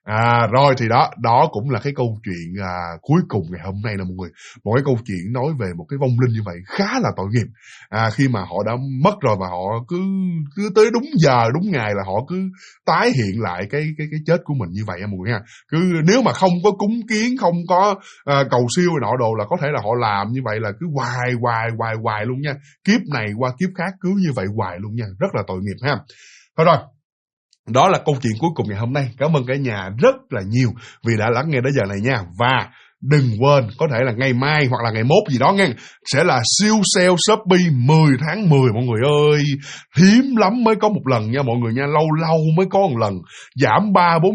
Rồi thì đó cũng là cái câu chuyện cuối cùng ngày hôm nay nè mọi người. Một cái câu chuyện nói về một cái vong linh như vậy khá là tội nghiệp. Khi mà họ đã mất rồi và họ cứ tới đúng giờ đúng ngày là họ cứ tái hiện lại cái chết của mình như vậy mọi người nha. Cứ nếu mà không có cúng kiến, không có cầu siêu nọ đồ là có thể là họ làm như vậy là cứ hoài luôn nha. Kiếp này qua kiếp khác cứ như vậy hoài luôn nha. Rất là tội nghiệp ha. Thôi rồi, đó là câu chuyện cuối cùng ngày hôm nay. Cảm ơn cả nhà rất là nhiều vì đã lắng nghe đến giờ này nha. Và đừng quên, có thể là ngày mai hoặc là ngày mốt gì đó nghe, sẽ là siêu sale Shopee 10 tháng 10 mọi người ơi. Hiếm lắm mới có một lần nha mọi người nha, lâu lâu mới có một lần. Giảm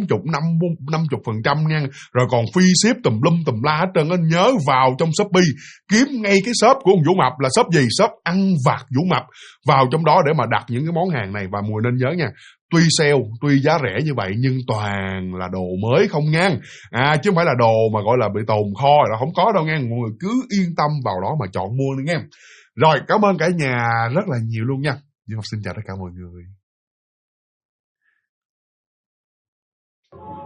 30-40-50% nha. Rồi còn free ship tùm lum tùm la hết trơn á. Nhớ vào trong Shopee, kiếm ngay cái shop của ông Vũ Mập, là shop gì? Shop ăn vặt Vũ Mập. Vào trong đó để mà đặt những cái món hàng này. Và mọi người nên nhớ nha, tuy sale, tuy giá rẻ như vậy nhưng toàn là đồ mới không ngang, chứ không phải là đồ mà gọi là bị tồn kho là không có đâu nha. Mọi người cứ yên tâm vào đó mà chọn mua nữa nha. Rồi, cảm ơn cả nhà rất là nhiều luôn nha. Duy Ngọc xin chào tất cả mọi người.